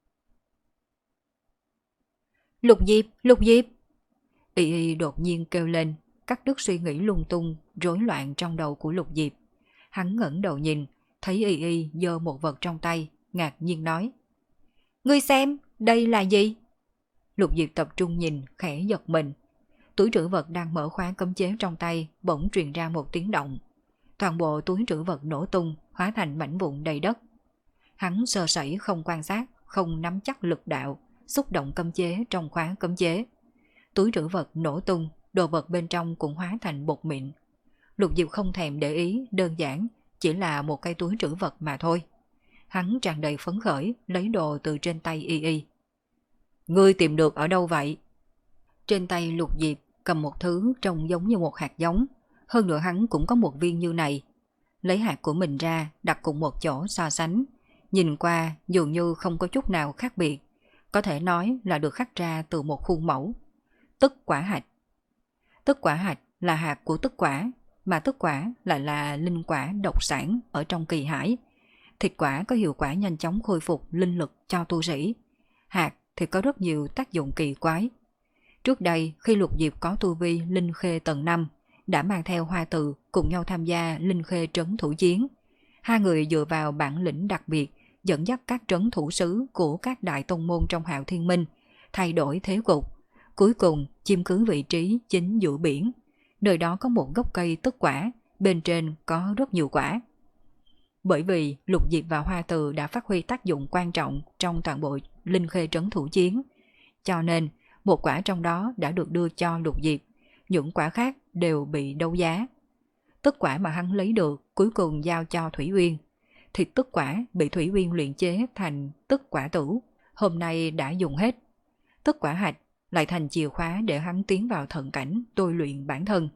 Lục Diệp, Lục Diệp! Y Y đột nhiên kêu lên, cắt đứt suy nghĩ lung tung, rối loạn trong đầu của Lục Diệp. Hắn ngẩng đầu nhìn, thấy Y Y giơ một vật trong tay, ngạc nhiên nói: Ngươi xem, đây là gì? Lục Diệp tập trung nhìn, khẽ giật mình. Túi trữ vật đang mở khóa cấm chế trong tay bỗng truyền ra một tiếng động. Toàn bộ túi trữ vật nổ tung, hóa thành mảnh vụn đầy đất. Hắn sơ sẩy không quan sát, không nắm chắc lực đạo, xúc động cấm chế trong khóa cấm chế. Túi trữ vật nổ tung, đồ vật bên trong cũng hóa thành bột mịn. Lục Diệp không thèm để ý, đơn giản chỉ là một cái túi trữ vật mà thôi. Hắn tràn đầy phấn khởi, lấy đồ từ trên tay Y Y. Ngươi tìm được ở đâu vậy? Trên tay Lục Diệp cầm một thứ trông giống như một hạt giống, hơn nữa hắn cũng có một viên như này. Lấy hạt của mình ra, đặt cùng một chỗ so sánh. Nhìn qua dường như không có chút nào khác biệt, có thể nói là được khắc ra từ một khuôn mẫu. Tức quả hạch. Tức quả hạch là hạt của tức quả, mà tức quả lại là linh quả độc sản ở trong kỳ hải. Thịt quả có hiệu quả nhanh chóng khôi phục linh lực cho tu sĩ. Hạt thì có rất nhiều tác dụng kỳ quái. Trước đây khi Lục Diệp có tu vi linh khê tầng năm, đã mang theo Hoa Từ cùng nhau tham gia linh khê trấn thủ chiến. Hai người dựa vào bản lĩnh đặc biệt dẫn dắt các trấn thủ sứ của các đại tông môn trong Hạo Thiên Minh thay đổi thế cục, cuối cùng chiếm cứ vị trí chính giữa biển. Nơi đó có một gốc cây tức quả, bên trên có rất nhiều quả. Bởi vì Lục Diệp và Hoa Từ đã phát huy tác dụng quan trọng trong toàn bộ linh khê trấn thủ chiến, cho nên một quả trong đó đã được đưa cho Lục Diệp, những quả khác đều bị đấu giá. Tức quả mà hắn lấy được cuối cùng giao cho Thủy Uyên. Thịt tức quả bị Thủy Uyên luyện chế thành tức quả tử, hôm nay đã dùng hết. Tức quả hạch lại thành chìa khóa để hắn tiến vào thần cảnh tôi luyện bản thân.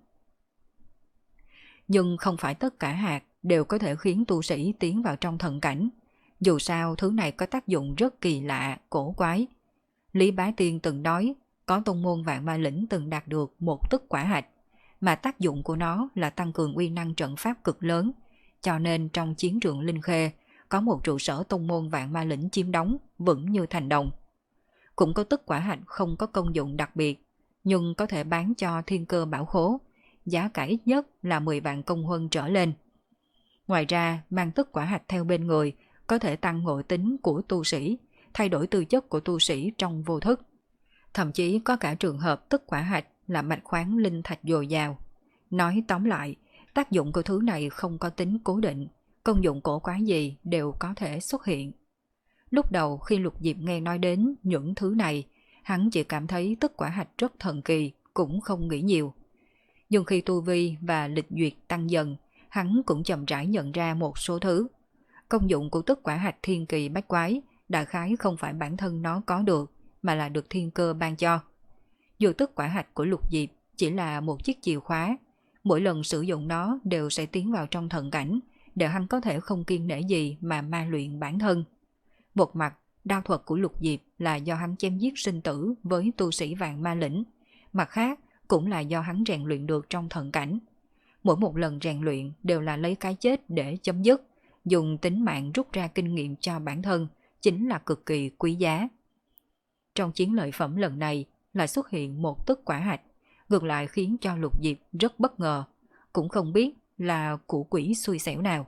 Nhưng không phải tất cả hạt đều có thể khiến tu sĩ tiến vào trong thần cảnh. Dù sao thứ này có tác dụng rất kỳ lạ, cổ quái. Lý Bá Tiên từng nói có tông môn Vạn Ma Lĩnh từng đạt được một tức quả hạch, mà tác dụng của nó là tăng cường uy năng trận pháp cực lớn, cho nên trong chiến trường Linh Khê có một trụ sở tông môn Vạn Ma Lĩnh chiếm đóng vững như thành đồng. Cũng có tức quả hạch không có công dụng đặc biệt, nhưng có thể bán cho thiên cơ bảo khố, giá cả ít nhất là mười vạn công huân trở lên. Ngoài ra, mang tức quả hạch theo bên người có thể tăng ngộ tính của tu sĩ, thay đổi tư chất của tu sĩ trong vô thức. Thậm chí có cả trường hợp tức quả hạch là mạch khoáng linh thạch dồi dào. Nói tóm lại, tác dụng của thứ này không có tính cố định, công dụng cổ quái gì đều có thể xuất hiện. Lúc đầu khi Lục Diệp nghe nói đến những thứ này, hắn chỉ cảm thấy tức quả hạch rất thần kỳ, cũng không nghĩ nhiều. Nhưng khi tu vi và lịch duyệt tăng dần, hắn cũng chậm rãi nhận ra một số thứ. Công dụng của tức quả hạch thiên kỳ bách quái, đại khái không phải bản thân nó có được, mà là được thiên cơ ban cho. Dù tức quả hạch của Lục Diệp chỉ là một chiếc chìa khóa, mỗi lần sử dụng nó đều sẽ tiến vào trong thần cảnh, để hắn có thể không kiêng nể gì mà ma luyện bản thân. Một mặt, đao thuật của Lục Diệp là do hắn chém giết sinh tử với tu sĩ Vạn Ma Lĩnh, mặt khác cũng là do hắn rèn luyện được trong thần cảnh. Mỗi một lần rèn luyện đều là lấy cái chết để chấm dứt, dùng tính mạng rút ra kinh nghiệm cho bản thân, chính là cực kỳ quý giá. Trong chiến lợi phẩm lần này lại xuất hiện một tức quả hạch, ngược lại khiến cho Lục Diệp rất bất ngờ, cũng không biết là của quỷ xui xẻo nào.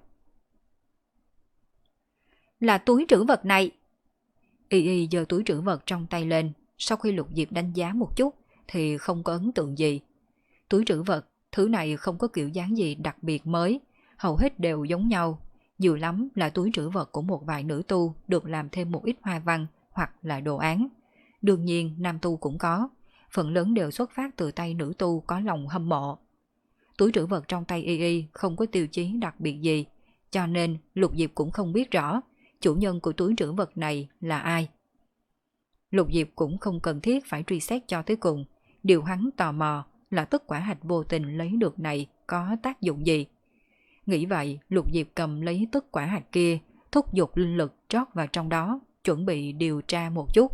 Là túi trữ vật này. Y Y giơ túi trữ vật trong tay lên, sau khi Lục Diệp đánh giá một chút thì không có ấn tượng gì. Túi trữ vật, thứ này không có kiểu dáng gì đặc biệt mới, hầu hết đều giống nhau, nhiều lắm là túi trữ vật của một vài nữ tu được làm thêm một ít hoa văn hoặc là đồ án. Đương nhiên nam tu cũng có, phần lớn đều xuất phát từ tay nữ tu có lòng hâm mộ. Túi trữ vật trong tay Y Y không có tiêu chí đặc biệt gì, cho nên Lục Diệp cũng không biết rõ chủ nhân của túi trữ vật này là ai. Lục Diệp cũng không cần thiết phải truy xét cho tới cùng, điều hắn tò mò là tất quả hạch vô tình lấy được này có tác dụng gì. Nghĩ vậy, Lục Diệp cầm lấy tất quả hạch kia, thúc giục linh lực trót vào trong đó, chuẩn bị điều tra một chút.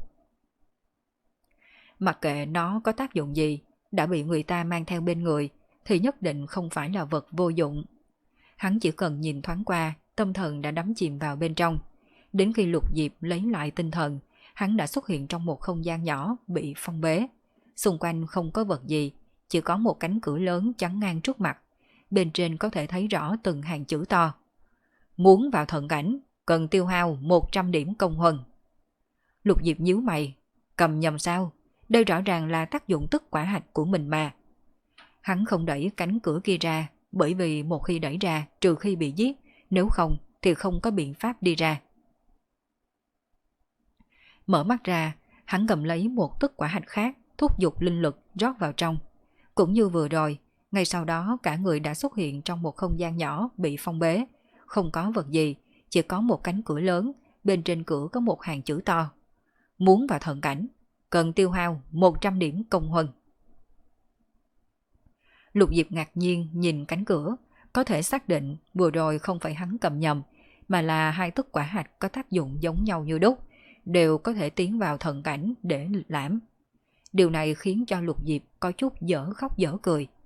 Mặc kệ nó có tác dụng gì, đã bị người ta mang theo bên người, thì nhất định không phải là vật vô dụng. Hắn chỉ cần nhìn thoáng qua, tâm thần đã đắm chìm vào bên trong. Đến khi Lục Diệp lấy lại tinh thần, hắn đã xuất hiện trong một không gian nhỏ bị phong bế. Xung quanh không có vật gì, chỉ có một cánh cửa lớn chắn ngang trước mặt. Bên trên có thể thấy rõ từng hàng chữ to. Muốn vào thần cảnh, cần tiêu hao một trăm điểm công huân. Lục Diệp nhíu mày, cầm nhầm sao? Đây rõ ràng là tác dụng tức quả hạch của mình mà. Hắn không đẩy cánh cửa kia ra, bởi vì một khi đẩy ra, trừ khi bị giết, nếu không thì không có biện pháp đi ra. Mở mắt ra, hắn cầm lấy một tức quả hạch khác, thúc giục linh lực rót vào trong. Cũng như vừa rồi, ngay sau đó cả người đã xuất hiện trong một không gian nhỏ bị phong bế, không có vật gì, chỉ có một cánh cửa lớn, bên trên cửa có một hàng chữ to. Muốn vào thần cảnh, cần tiêu hao một trăm điểm công huân. Lục Diệp ngạc nhiên nhìn cánh cửa, có thể xác định vừa rồi không phải hắn cầm nhầm, mà là hai tức quả hạch có tác dụng giống nhau như đúc, đều có thể tiến vào thần cảnh để lịch lãm. Điều này khiến cho Lục Diệp có chút dở khóc dở cười.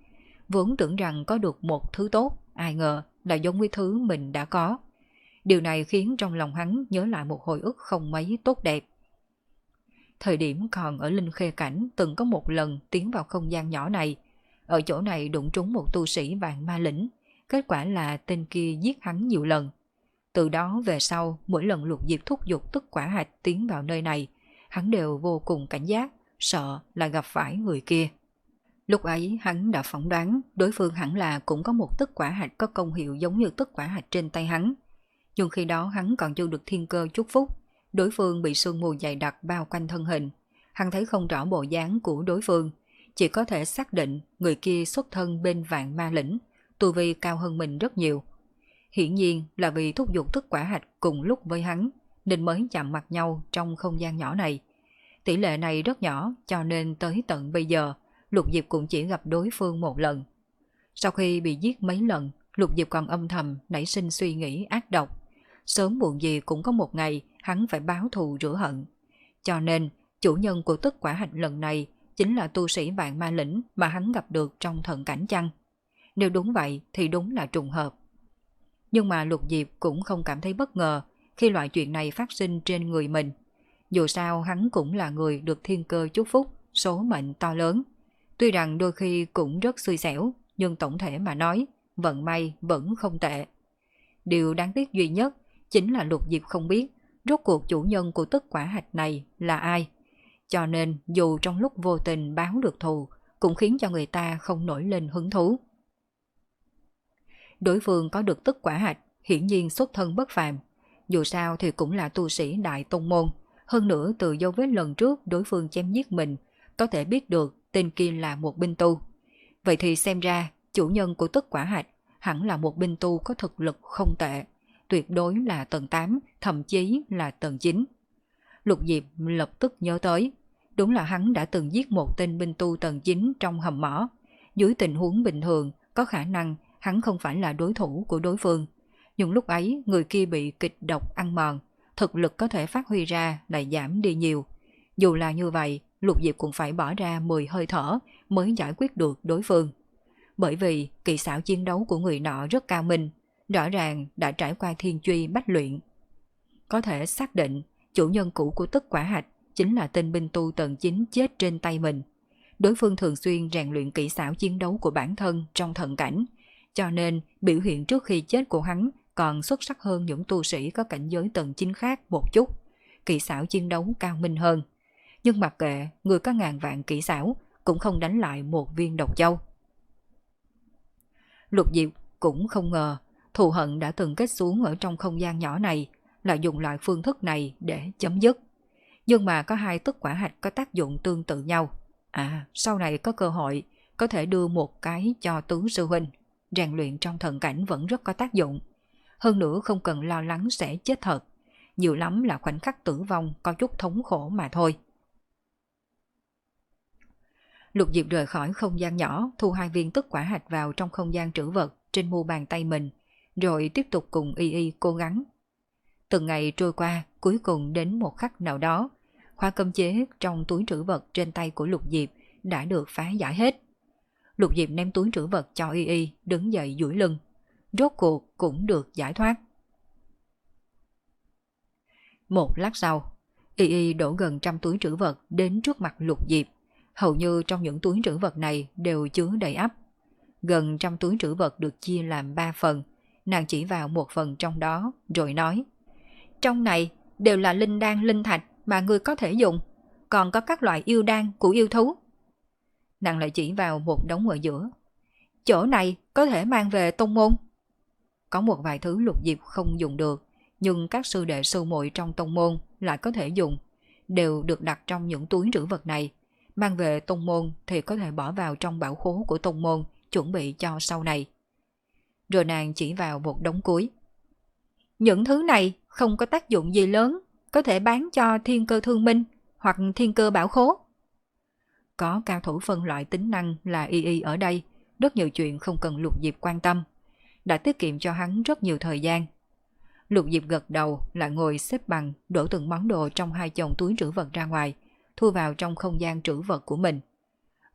Vốn tưởng rằng có được một thứ tốt, ai ngờ là giống với thứ mình đã có. Điều này khiến trong lòng hắn nhớ lại một hồi ức không mấy tốt đẹp. Thời điểm còn ở Linh Khê Cảnh từng có một lần tiến vào không gian nhỏ này. Ở chỗ này đụng trúng một tu sĩ vạn ma lĩnh. Kết quả là tên kia giết hắn nhiều lần. Từ đó về sau, mỗi lần Lục Diệp thúc giục tức quả hạch tiến vào nơi này, hắn đều vô cùng cảnh giác, sợ là gặp phải người kia. Lúc ấy hắn đã phỏng đoán đối phương hẳn là cũng có một tức quả hạch có công hiệu giống như tức quả hạch trên tay hắn. Nhưng khi đó hắn còn chưa được thiên cơ chúc phúc, đối phương bị sương mù dày đặc bao quanh thân hình. Hắn thấy không rõ bộ dáng của đối phương, chỉ có thể xác định người kia xuất thân bên vạn ma lĩnh, tu vi cao hơn mình rất nhiều. Hiển nhiên là vì thúc giục tức quả hạch cùng lúc với hắn, nên mới chạm mặt nhau trong không gian nhỏ này. Tỷ lệ này rất nhỏ cho nên tới tận bây giờ, Lục Diệp cũng chỉ gặp đối phương một lần. Sau khi bị giết mấy lần, Lục Diệp còn âm thầm nảy sinh suy nghĩ ác độc. Sớm muộn gì cũng có một ngày hắn phải báo thù rửa hận. Cho nên, chủ nhân của tức quả hạch lần này chính là tu sĩ vạn ma lĩnh mà hắn gặp được trong thần cảnh chăng? Nếu đúng vậy thì đúng là trùng hợp. Nhưng mà Lục Diệp cũng không cảm thấy bất ngờ khi loại chuyện này phát sinh trên người mình. Dù sao hắn cũng là người được thiên cơ chúc phúc, số mệnh to lớn. Tuy rằng đôi khi cũng rất xui xẻo, nhưng tổng thể mà nói, vận may vẫn không tệ. Điều đáng tiếc duy nhất chính là Lục Diệp không biết rốt cuộc chủ nhân của tức quả hạch này là ai. Cho nên dù trong lúc vô tình báo được thù, cũng khiến cho người ta không nổi lên hứng thú. Đối phương có được tức quả hạch, hiển nhiên xuất thân bất phàm. Dù sao thì cũng là tu sĩ đại tông môn. Hơn nữa từ dấu vết lần trước đối phương chém giết mình, có thể biết được tên kia là một binh tu. Vậy thì xem ra chủ nhân của tức quả hạch hẳn là một binh tu có thực lực không tệ. Tuyệt đối là tầng tám, thậm chí là tầng chín. Lục Diệp lập tức nhớ tới. Đúng là hắn đã từng giết một tên binh tu tầng chín trong hầm mỏ. Dưới tình huống bình thường, có khả năng hắn không phải là đối thủ của đối phương. Nhưng lúc ấy người kia bị kịch độc ăn mòn, thực lực có thể phát huy ra lại giảm đi nhiều. Dù là như vậy, Lục Diệp cũng phải bỏ ra mười hơi thở mới giải quyết được đối phương. Bởi vì kỹ xảo chiến đấu của người nọ rất cao minh, rõ ràng đã trải qua thiên truy bách luyện. Có thể xác định chủ nhân cũ của tức quả hạch chính là tên binh tu tầng chín chết trên tay mình. Đối phương thường xuyên rèn luyện kỹ xảo chiến đấu của bản thân trong thần cảnh, cho nên biểu hiện trước khi chết của hắn còn xuất sắc hơn những tu sĩ có cảnh giới tầng chín khác một chút, kỹ xảo chiến đấu cao minh hơn. Nhưng mặc kệ người có ngàn vạn kỹ xảo cũng không đánh lại một viên độc châu. Lục Diệp cũng không ngờ thù hận đã từng kết xuống ở trong không gian nhỏ này là dùng loại phương thức này để chấm dứt. Nhưng mà có hai tức quả hạch có tác dụng tương tự nhau. À, sau này có cơ hội có thể đưa một cái cho Tứ sư huynh. Rèn luyện trong thần cảnh vẫn rất có tác dụng. Hơn nữa không cần lo lắng sẽ chết thật. Nhiều lắm là khoảnh khắc tử vong có chút thống khổ mà thôi. Lục Diệp rời khỏi không gian nhỏ, thu hai viên tức quả hạch vào trong không gian trữ vật trên mu bàn tay mình, rồi tiếp tục cùng Y Y cố gắng. Từng ngày trôi qua, cuối cùng đến một khắc nào đó, khóa cấm chế trong túi trữ vật trên tay của Lục Diệp đã được phá giải hết. Lục Diệp ném túi trữ vật cho Y Y, đứng dậy duỗi lưng. Rốt cuộc cũng được giải thoát. Một lát sau, Y Y đổ gần trăm túi trữ vật đến trước mặt Lục Diệp. Hầu như trong những túi trữ vật này đều chứa đầy ắp. Gần trăm túi trữ vật được chia làm ba phần. Nàng chỉ vào một phần trong đó rồi nói: trong này đều là linh đan linh thạch mà ngươi có thể dùng, còn có các loại yêu đan của yêu thú. Nàng lại chỉ vào một đống ở giữa. Chỗ này có thể mang về tông môn. Có một vài thứ Lục Diệp không dùng được, nhưng các sư đệ sư muội trong tông môn lại có thể dùng, đều được đặt trong những túi trữ vật này. Mang về tông môn thì có thể bỏ vào trong bảo khố của tông môn, chuẩn bị cho sau này. Rồi nàng chỉ vào một đống cuối. Những thứ này không có tác dụng gì lớn, có thể bán cho thiên cơ thương minh hoặc thiên cơ bảo khố. Có cao thủ phân loại tính năng là Y Y ở đây, rất nhiều chuyện không cần Lục Diệp quan tâm, đã tiết kiệm cho hắn rất nhiều thời gian. Lục Diệp gật đầu lại ngồi xếp bằng, đổ từng món đồ trong hai chồng túi trữ vật ra ngoài, thu vào trong không gian trữ vật của mình.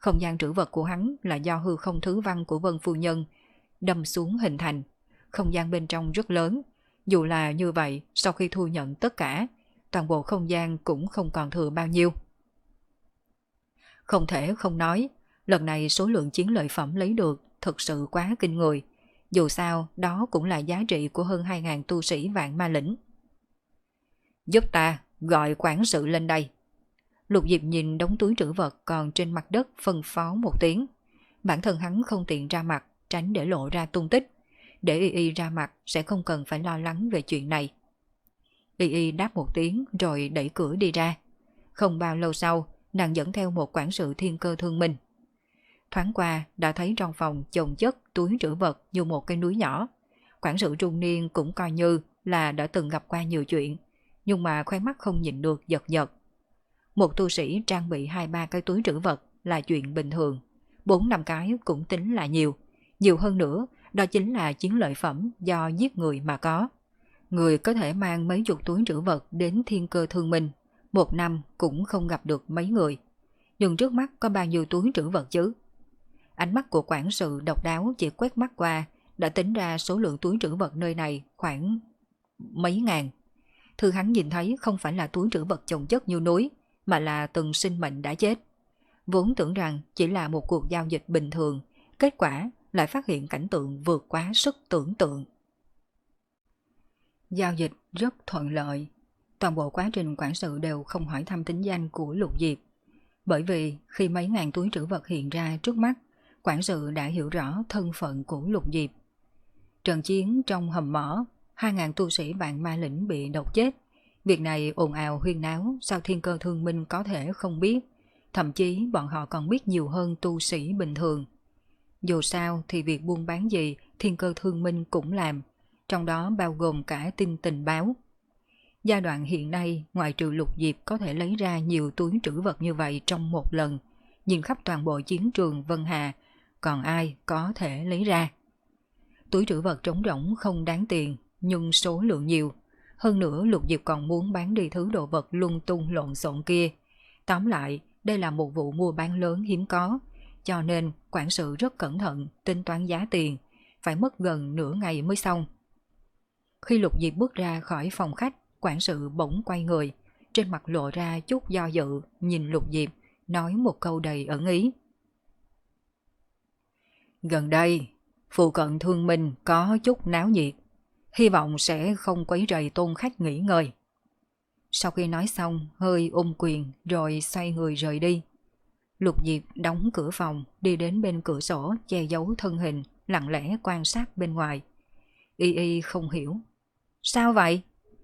Không gian trữ vật của hắn là do hư không thứ văn của Vân Phu Nhân đâm xuống hình thành. Không gian bên trong rất lớn. Dù là như vậy, sau khi thu nhận tất cả, toàn bộ không gian cũng không còn thừa bao nhiêu. Không thể không nói, lần này số lượng chiến lợi phẩm lấy được thực sự quá kinh người. Dù sao, đó cũng là giá trị của hơn hai nghìn tu sĩ Vạn Ma Lĩnh. Giúp ta gọi quản sự lên đây. Lục Diệp nhìn đống túi trữ vật còn trên mặt đất phân phó một tiếng. Bản thân hắn không tiện ra mặt, tránh để lộ ra tung tích. Để Y Y ra mặt sẽ không cần phải lo lắng về chuyện này. Y Y đáp một tiếng rồi đẩy cửa đi ra. Không bao lâu sau, nàng dẫn theo một quản sự thiên cơ thương minh. Thoáng qua đã thấy trong phòng chồng chất túi trữ vật như một cái núi nhỏ. Quản sự trung niên cũng coi như là đã từng gặp qua nhiều chuyện, nhưng mà khóe mắt không nhịn được giật giật. Một tu sĩ trang bị hai ba cái túi trữ vật là chuyện bình thường, bốn năm cái cũng tính là nhiều. Nhiều hơn nữa, đó chính là chiến lợi phẩm do giết người mà có. Người có thể mang mấy chục túi trữ vật đến thiên cơ thương minh, một năm cũng không gặp được mấy người. Nhưng trước mắt có bao nhiêu túi trữ vật chứ? Ánh mắt của quản sự độc đáo chỉ quét mắt qua, đã tính ra số lượng túi trữ vật nơi này khoảng mấy ngàn. Thứ hắn nhìn thấy không phải là túi trữ vật chồng chất như núi, mà là từng sinh mệnh đã chết. Vốn tưởng rằng chỉ là một cuộc giao dịch bình thường, kết quả lại phát hiện cảnh tượng vượt quá sức tưởng tượng. Giao dịch rất thuận lợi. Toàn bộ quá trình quản sự đều không hỏi thăm tính danh của Lục Diệp. Bởi vì khi mấy ngàn túi trữ vật hiện ra trước mắt, quản sự đã hiểu rõ thân phận của Lục Diệp. Trận chiến trong hầm mỏ, hai ngàn tu sĩ Vạn Ma Lĩnh bị độc chết. Việc này ồn ào huyên náo, sao thiên cơ thương minh có thể không biết. Thậm chí bọn họ còn biết nhiều hơn tu sĩ bình thường. Dù sao thì việc buôn bán gì thiên cơ thương minh cũng làm, trong đó bao gồm cả tin tình báo. Giai đoạn hiện nay, ngoại trừ Lục Diệp có thể lấy ra nhiều túi trữ vật như vậy trong một lần, nhìn khắp toàn bộ chiến trường Vân Hà, còn ai có thể lấy ra. Túi trữ vật trống rỗng không đáng tiền, nhưng số lượng nhiều. Hơn nữa Lục Diệp còn muốn bán đi thứ đồ vật lung tung lộn xộn kia. Tóm lại, đây là một vụ mua bán lớn hiếm có, cho nên quản sự rất cẩn thận tính toán giá tiền, phải mất gần nửa ngày mới xong. Khi Lục Diệp bước ra khỏi phòng khách, quản sự bỗng quay người, trên mặt lộ ra chút do dự, nhìn Lục Diệp, nói một câu đầy ẩn ý. Gần đây, phụ cận thương minh có chút náo nhiệt, hy vọng sẽ không quấy rầy tôn khách nghỉ ngơi. Sau khi nói xong, hơi ôm quyền rồi xoay người rời đi. Lục Diệp đóng cửa phòng, đi đến bên cửa sổ che giấu thân hình, lặng lẽ quan sát bên ngoài. Y Y không hiểu. Sao vậy?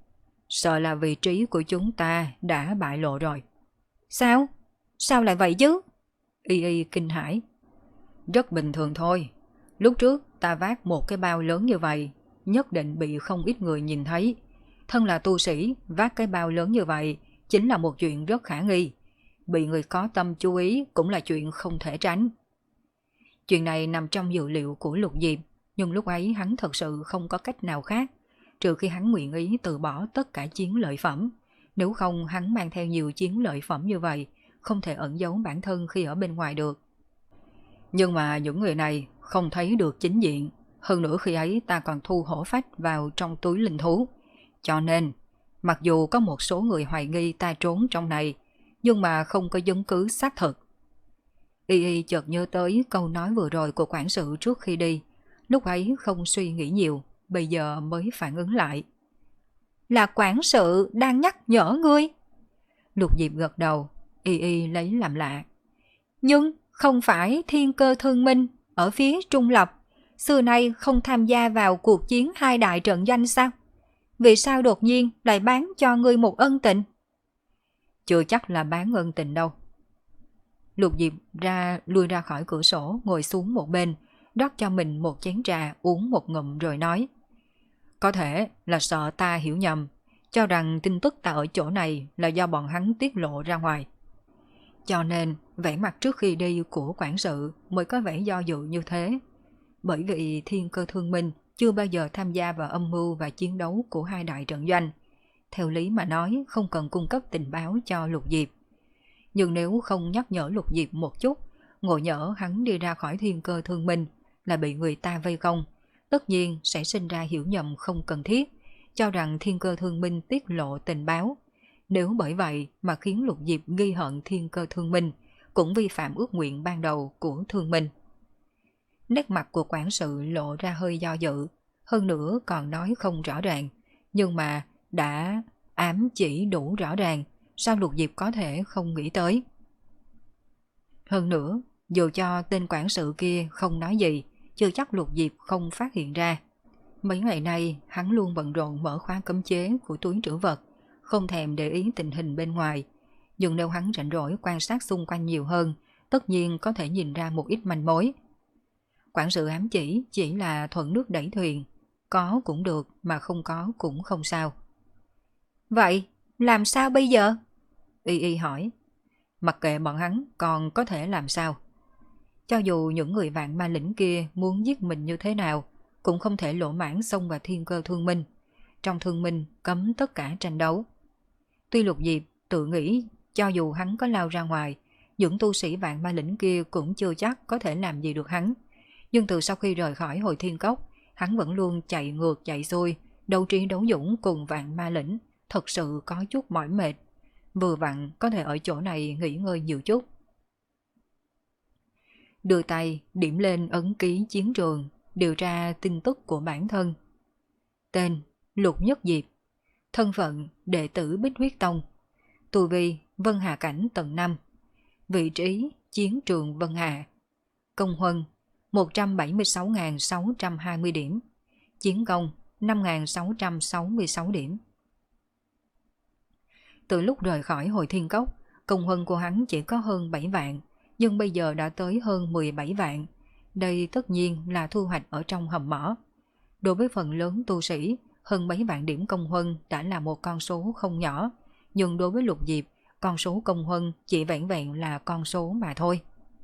Sợ là vị trí của chúng ta đã bại lộ rồi. Sao? Sao lại vậy chứ? Y Y kinh hãi. Rất bình thường thôi. Lúc trước ta vác một cái bao lớn như vậy, nhất định bị không ít người nhìn thấy. Thân là tu sĩ, vác cái bao lớn như vậy chính là một chuyện rất khả nghi. Bị người có tâm chú ý cũng là chuyện không thể tránh. Chuyện này nằm trong dự liệu của Lục Diệp, nhưng lúc ấy hắn thật sự không có cách nào khác, trừ khi hắn nguyện ý từ bỏ tất cả chiến lợi phẩm. Nếu không hắn mang theo nhiều chiến lợi phẩm như vậy, không thể ẩn giấu bản thân khi ở bên ngoài được. Nhưng mà những người này không thấy được chính diện, hơn nữa khi ấy ta còn thu hổ phách vào trong túi linh thú. Cho nên, mặc dù có một số người hoài nghi ta trốn trong này, nhưng mà không có chứng cứ xác thực. Y Y chợt nhớ tới câu nói vừa rồi của quản sự trước khi đi, lúc ấy không suy nghĩ nhiều, bây giờ mới phản ứng lại. Là quản sự đang nhắc nhở ngươi. Lục Diệp gật đầu, Y Y lấy làm lạ. Nhưng không phải thiên cơ thương minh ở phía Trung Lập xưa nay không tham gia vào cuộc chiến hai đại trận doanh sao? Vì sao đột nhiên lại bán cho ngươi một ân tình? Chưa chắc là bán ân tình đâu. Lục Diệp ra lui ra khỏi cửa sổ, ngồi xuống một bên, rót cho mình một chén trà, uống một ngụm rồi nói. Có thể là sợ ta hiểu nhầm, cho rằng tin tức ta ở chỗ này là do bọn hắn tiết lộ ra ngoài. Cho nên vẻ mặt trước khi đi của quản sự mới có vẻ do dự như thế. Bởi vì thiên cơ thương minh chưa bao giờ tham gia vào âm mưu và chiến đấu của hai đại trận doanh. Theo lý mà nói không cần cung cấp tình báo cho Lục Diệp. Nhưng nếu không nhắc nhở Lục Diệp một chút, ngộ nhỡ hắn đi ra khỏi thiên cơ thương minh là bị người ta vây công, tất nhiên sẽ sinh ra hiểu nhầm không cần thiết, cho rằng thiên cơ thương minh tiết lộ tình báo. Nếu bởi vậy mà khiến Lục Diệp ghi hận thiên cơ thương minh, cũng vi phạm ước nguyện ban đầu của thương minh. Nét mặt của quản sự lộ ra hơi do dự, hơn nữa còn nói không rõ ràng, nhưng mà đã ám chỉ đủ rõ ràng, sao Lục Diệp có thể không nghĩ tới. Hơn nữa, dù cho tên quản sự kia không nói gì, chưa chắc Lục Diệp không phát hiện ra. Mấy ngày nay, hắn luôn bận rộn mở khóa cấm chế của túi trữ vật, không thèm để ý tình hình bên ngoài. Nhưng nếu hắn rảnh rỗi quan sát xung quanh nhiều hơn, tất nhiên có thể nhìn ra một ít manh mối. Quản sự ám chỉ chỉ là thuận nước đẩy thuyền, có cũng được mà không có cũng không sao. Vậy, làm sao bây giờ? Y Y hỏi. Mặc kệ bọn hắn còn có thể làm sao. Cho dù những người vạn ma lĩnh kia muốn giết mình như thế nào, cũng không thể lỗ mãn xông vào thiên cơ thương minh. Trong thương minh cấm tất cả tranh đấu. Tuy Lục Diệp tự nghĩ cho dù hắn có lao ra ngoài, những tu sĩ vạn ma lĩnh kia cũng chưa chắc có thể làm gì được hắn. Nhưng từ sau khi rời khỏi Hồi Thiên Cốc, hắn vẫn luôn chạy ngược chạy xuôi, đấu trí đấu dũng cùng vạn ma lĩnh, thật sự có chút mỏi mệt. Vừa vặn có thể ở chỗ này nghỉ ngơi nhiều chút. Đưa tay điểm lên ấn ký chiến trường, điều tra tin tức của bản thân. Tên Lục Nhất Diệp, thân phận đệ tử Bích Huyết Tông, tu vi Vân Hà cảnh tầng năm, vị trí chiến trường Vân Hà, công huân một trăm bảy mươi sáu nghìn sáu trăm hai mươi điểm, chiến công năm nghìn sáu trăm sáu mươi sáu điểm. Từ lúc rời khỏi Hồi Thiên Cốc, công huân của hắn chỉ có hơn bảy vạn, nhưng bây giờ đã tới hơn mười bảy vạn. Đây tất nhiên là thu hoạch ở trong hầm mỏ. Đối với phần lớn tu sĩ, hơn mấy vạn điểm công huân đã là một con số không nhỏ, nhưng đối với Lục Diệp, con số công huân chỉ vẹn vẹn là con số mà thôi.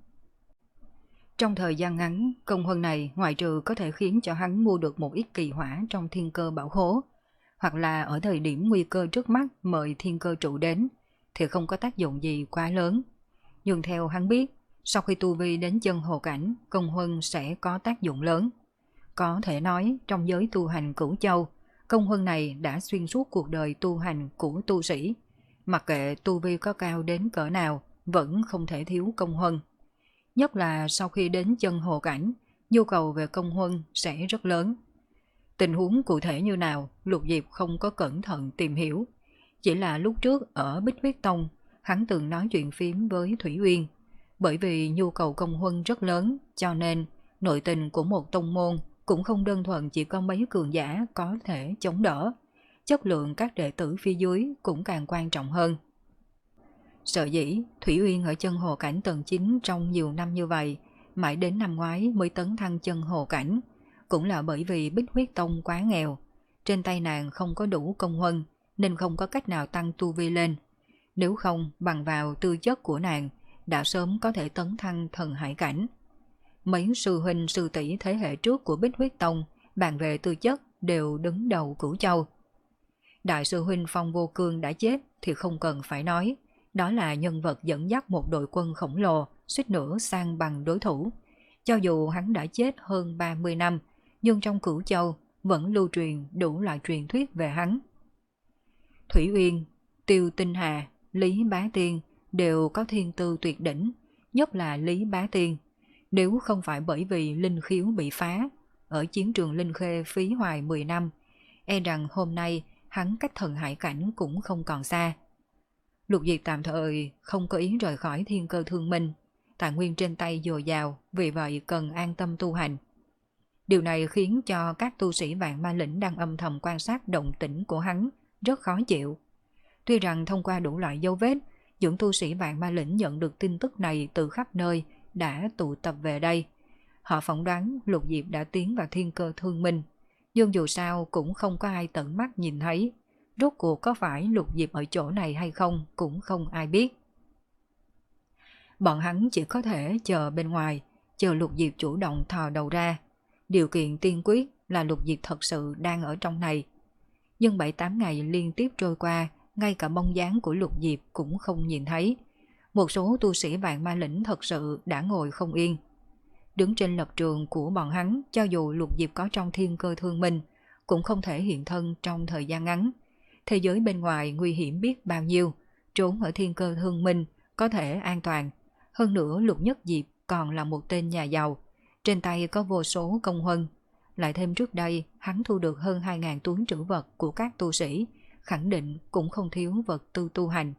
Trong thời gian ngắn, công huân này ngoại trừ có thể khiến cho hắn mua được một ít kỳ hỏa trong thiên cơ bảo khố, hoặc là ở thời điểm nguy cơ trước mắt mời thiên cơ trụ đến, thì không có tác dụng gì quá lớn. Nhưng theo hắn biết, sau khi tu vi đến chân hồ cảnh, công huân sẽ có tác dụng lớn. Có thể nói, trong giới tu hành Cửu Châu, công huân này đã xuyên suốt cuộc đời tu hành của tu sĩ. Mặc kệ tu vi có cao đến cỡ nào, vẫn không thể thiếu công huân. Nhất là sau khi đến chân hồ cảnh, nhu cầu về công huân sẽ rất lớn. Tình huống cụ thể như nào, Lục Diệp không có cẩn thận tìm hiểu. Chỉ là lúc trước ở Bích Huyết Tông, hắn từng nói chuyện phím với Thủy Uyên. Bởi vì nhu cầu công huân rất lớn, cho nên nội tình của một tông môn cũng không đơn thuần chỉ có mấy cường giả có thể chống đỡ. Chất lượng các đệ tử phía dưới cũng càng quan trọng hơn. Sợ dĩ Thủy Uyên ở chân hồ cảnh tầng chín trong nhiều năm như vậy, mãi đến năm ngoái mới tấn thăng chân hồ cảnh, cũng là bởi vì Bích Huyết Tông quá nghèo. Trên tay nàng không có đủ công huân, nên không có cách nào tăng tu vi lên. Nếu không, bằng vào tư chất của nàng, đã sớm có thể tấn thăng thần hải cảnh. Mấy sư huynh sư tỷ thế hệ trước của Bích Huyết Tông bàn về tư chất đều đứng đầu Cửu Châu. Đại sư huynh Phong Vô Cương đã chết thì không cần phải nói, đó là nhân vật dẫn dắt một đội quân khổng lồ, suýt nữa sang bằng đối thủ. Cho dù hắn đã chết hơn ba mươi năm, nhưng trong Cửu Châu vẫn lưu truyền đủ loại truyền thuyết về hắn. Thủy Uyên, Tiêu Tinh Hà, Lý Bá Tiên đều có thiên tư tuyệt đỉnh, nhất là Lý Bá Tiên. Nếu không phải bởi vì linh khiếu bị phá, ở chiến trường Linh Khê phí hoài mười năm, e rằng hôm nay hắn cách thần hải cảnh cũng không còn xa. Lục Diệp tạm thời không có ý rời khỏi thiên cơ thương minh, tài nguyên trên tay dồi dào, vì vậy cần an tâm tu hành. Điều này khiến cho các tu sĩ vạn ma lĩnh đang âm thầm quan sát động tĩnh của hắn rất khó chịu. Tuy rằng thông qua đủ loại dấu vết, những tu sĩ vạn ma lĩnh nhận được tin tức này từ khắp nơi đã tụ tập về đây. Họ phỏng đoán Lục Diệp đã tiến vào thiên cơ thương minh, nhưng dù sao cũng không có ai tận mắt nhìn thấy. Rốt cuộc có phải Lục Diệp ở chỗ này hay không cũng không ai biết. Bọn hắn chỉ có thể chờ bên ngoài, chờ Lục Diệp chủ động thò đầu ra. Điều kiện tiên quyết là Lục Diệp thật sự đang ở trong này. Nhưng bảy tám ngày liên tiếp trôi qua, ngay cả bóng dáng của Lục Diệp cũng không nhìn thấy. Một số tu sĩ vạn ma lĩnh thật sự đã ngồi không yên. Đứng trên lập trường của bọn hắn, cho dù Lục Diệp có trong thiên cơ thương minh, cũng không thể hiện thân trong thời gian ngắn. Thế giới bên ngoài nguy hiểm biết bao nhiêu, trốn ở thiên cơ thương minh có thể an toàn. Hơn nữa Lục Nhất Diệp còn là một tên nhà giàu, trên tay có vô số công huân. Lại thêm trước đây hắn thu được hơn hai nghìn túi trữ vật của các tu sĩ, khẳng định cũng không thiếu vật tư tu hành.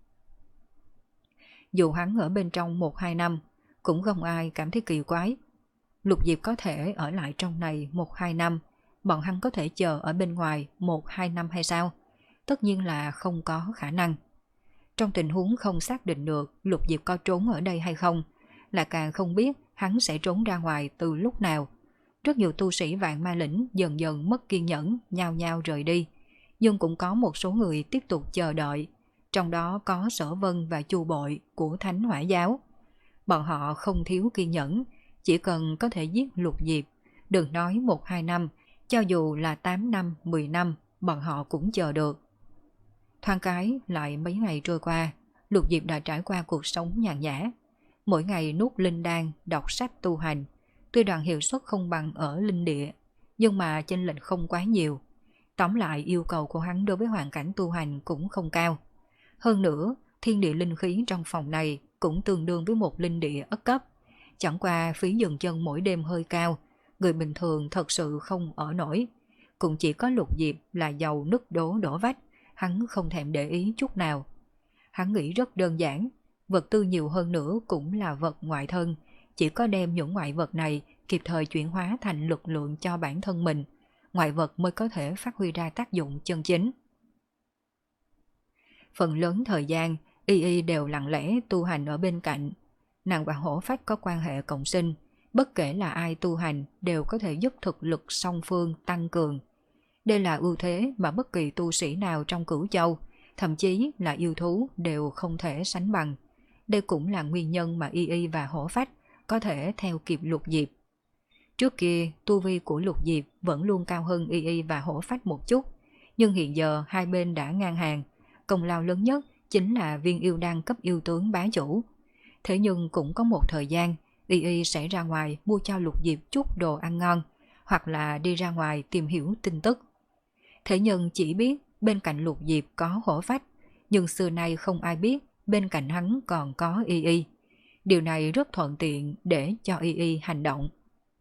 Dù hắn ở bên trong một hai năm, cũng không ai cảm thấy kỳ quái. Lục Diệp có thể ở lại trong này một hai năm, bọn hắn có thể chờ ở bên ngoài một hai năm hay sao? Tất nhiên là không có khả năng. Trong tình huống không xác định được Lục Diệp có trốn ở đây hay không, là càng không biết hắn sẽ trốn ra ngoài từ lúc nào. Rất nhiều tu sĩ vạn ma lĩnh dần dần mất kiên nhẫn, nhao nhao rời đi, nhưng cũng có một số người tiếp tục chờ đợi, trong đó có Sở Vân và Chu Bội của Thánh Hỏa Giáo. Bọn họ không thiếu kiên nhẫn, chỉ cần có thể giết Lục Diệp, đừng nói một hai năm, cho dù là tám năm, mười năm, bọn họ cũng chờ được. Thoáng cái lại mấy ngày trôi qua, Lục Diệp đã trải qua cuộc sống nhàn nhã. Mỗi ngày nuốt linh đan, đọc sách tu hành. Tuy rằng hiệu suất không bằng ở linh địa, nhưng mà chênh lệch không quá nhiều. Tóm lại yêu cầu của hắn đối với hoàn cảnh tu hành cũng không cao. Hơn nữa, thiên địa linh khí trong phòng này cũng tương đương với một linh địa ất cấp. Chẳng qua phí dừng chân mỗi đêm hơi cao, người bình thường thật sự không ở nổi. Cũng chỉ có Lục Diệp là giàu nứt đố đổ vách, hắn không thèm để ý chút nào. Hắn nghĩ rất đơn giản, vật tư nhiều hơn nữa cũng là vật ngoại thân, chỉ có đem những ngoại vật này kịp thời chuyển hóa thành lực lượng cho bản thân mình, ngoại vật mới có thể phát huy ra tác dụng chân chính. Phần lớn thời gian, Y Y đều lặng lẽ tu hành ở bên cạnh. Nàng và Hổ Phách có quan hệ cộng sinh, bất kể là ai tu hành đều có thể giúp thực lực song phương tăng cường. Đây là ưu thế mà bất kỳ tu sĩ nào trong Cửu Châu, thậm chí là yêu thú đều không thể sánh bằng. Đây cũng là nguyên nhân mà Y Y và Hổ Phách có thể theo kịp Lục Diệp. Trước kia, tu vi của Lục Diệp vẫn luôn cao hơn Y Y và Hổ Phách một chút, nhưng hiện giờ hai bên đã ngang hàng, công lao lớn nhất chính là viên yêu đan cấp yêu tướng bá chủ. Thế nhưng cũng có một thời gian, Y Y sẽ ra ngoài mua cho Lục Diệp chút đồ ăn ngon, hoặc là đi ra ngoài tìm hiểu tin tức. Thế nhưng chỉ biết bên cạnh Lục Diệp có Hổ Phách, nhưng xưa nay không ai biết bên cạnh hắn còn có Y Y. Điều này rất thuận tiện để cho Y Y hành động.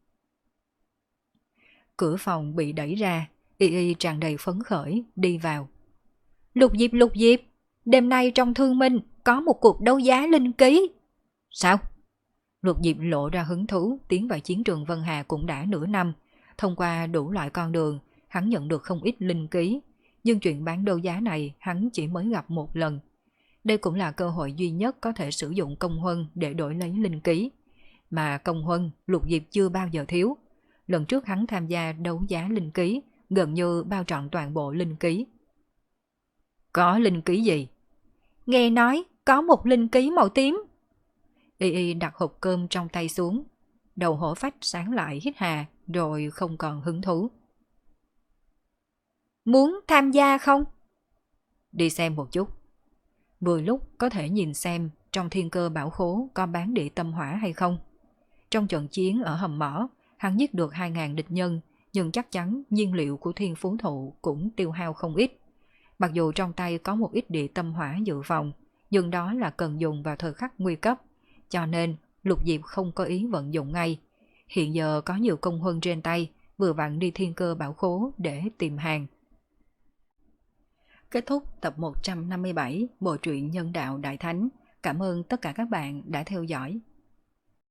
Cửa phòng bị đẩy ra, Y Y tràn đầy phấn khởi đi vào. Lục Diệp, Lục Diệp, đêm nay trong Thương Minh có một cuộc đấu giá linh ký. Sao? Lục Diệp lộ ra hứng thú, tiến vào chiến trường Vân Hà cũng đã nửa năm. Thông qua đủ loại con đường, hắn nhận được không ít linh ký, nhưng chuyện bán đấu giá này hắn chỉ mới gặp một lần. Đây cũng là cơ hội duy nhất có thể sử dụng công huân để đổi lấy linh ký. Mà công huân Lục Diệp chưa bao giờ thiếu. Lần trước hắn tham gia đấu giá linh ký, gần như bao trọn toàn bộ linh ký. Có linh ký gì? Nghe nói có một linh ký màu tím. Y Y đặt hộp cơm trong tay xuống. Đầu Hổ Phách sáng lại hít hà, rồi không còn hứng thú. Muốn tham gia không? Đi xem một chút. Vừa lúc có thể nhìn xem trong thiên cơ bảo khố có bán địa tâm hỏa hay không. Trong trận chiến ở hầm mỏ, hắn giết được hai nghìn địch nhân, nhưng chắc chắn nhiên liệu của thiên phú thụ cũng tiêu hao không ít. Mặc dù trong tay có một ít địa tâm hỏa dự phòng, nhưng đó là cần dùng vào thời khắc nguy cấp, cho nên Lục Diệp không có ý vận dụng ngay. Hiện giờ có nhiều công huân trên tay, vừa vặn đi thiên cơ bảo khố để tìm hàng. Kết thúc tập một trăm năm mươi bảy Bộ truyện Nhân Đạo Đại Thánh. Cảm ơn tất cả các bạn đã theo dõi.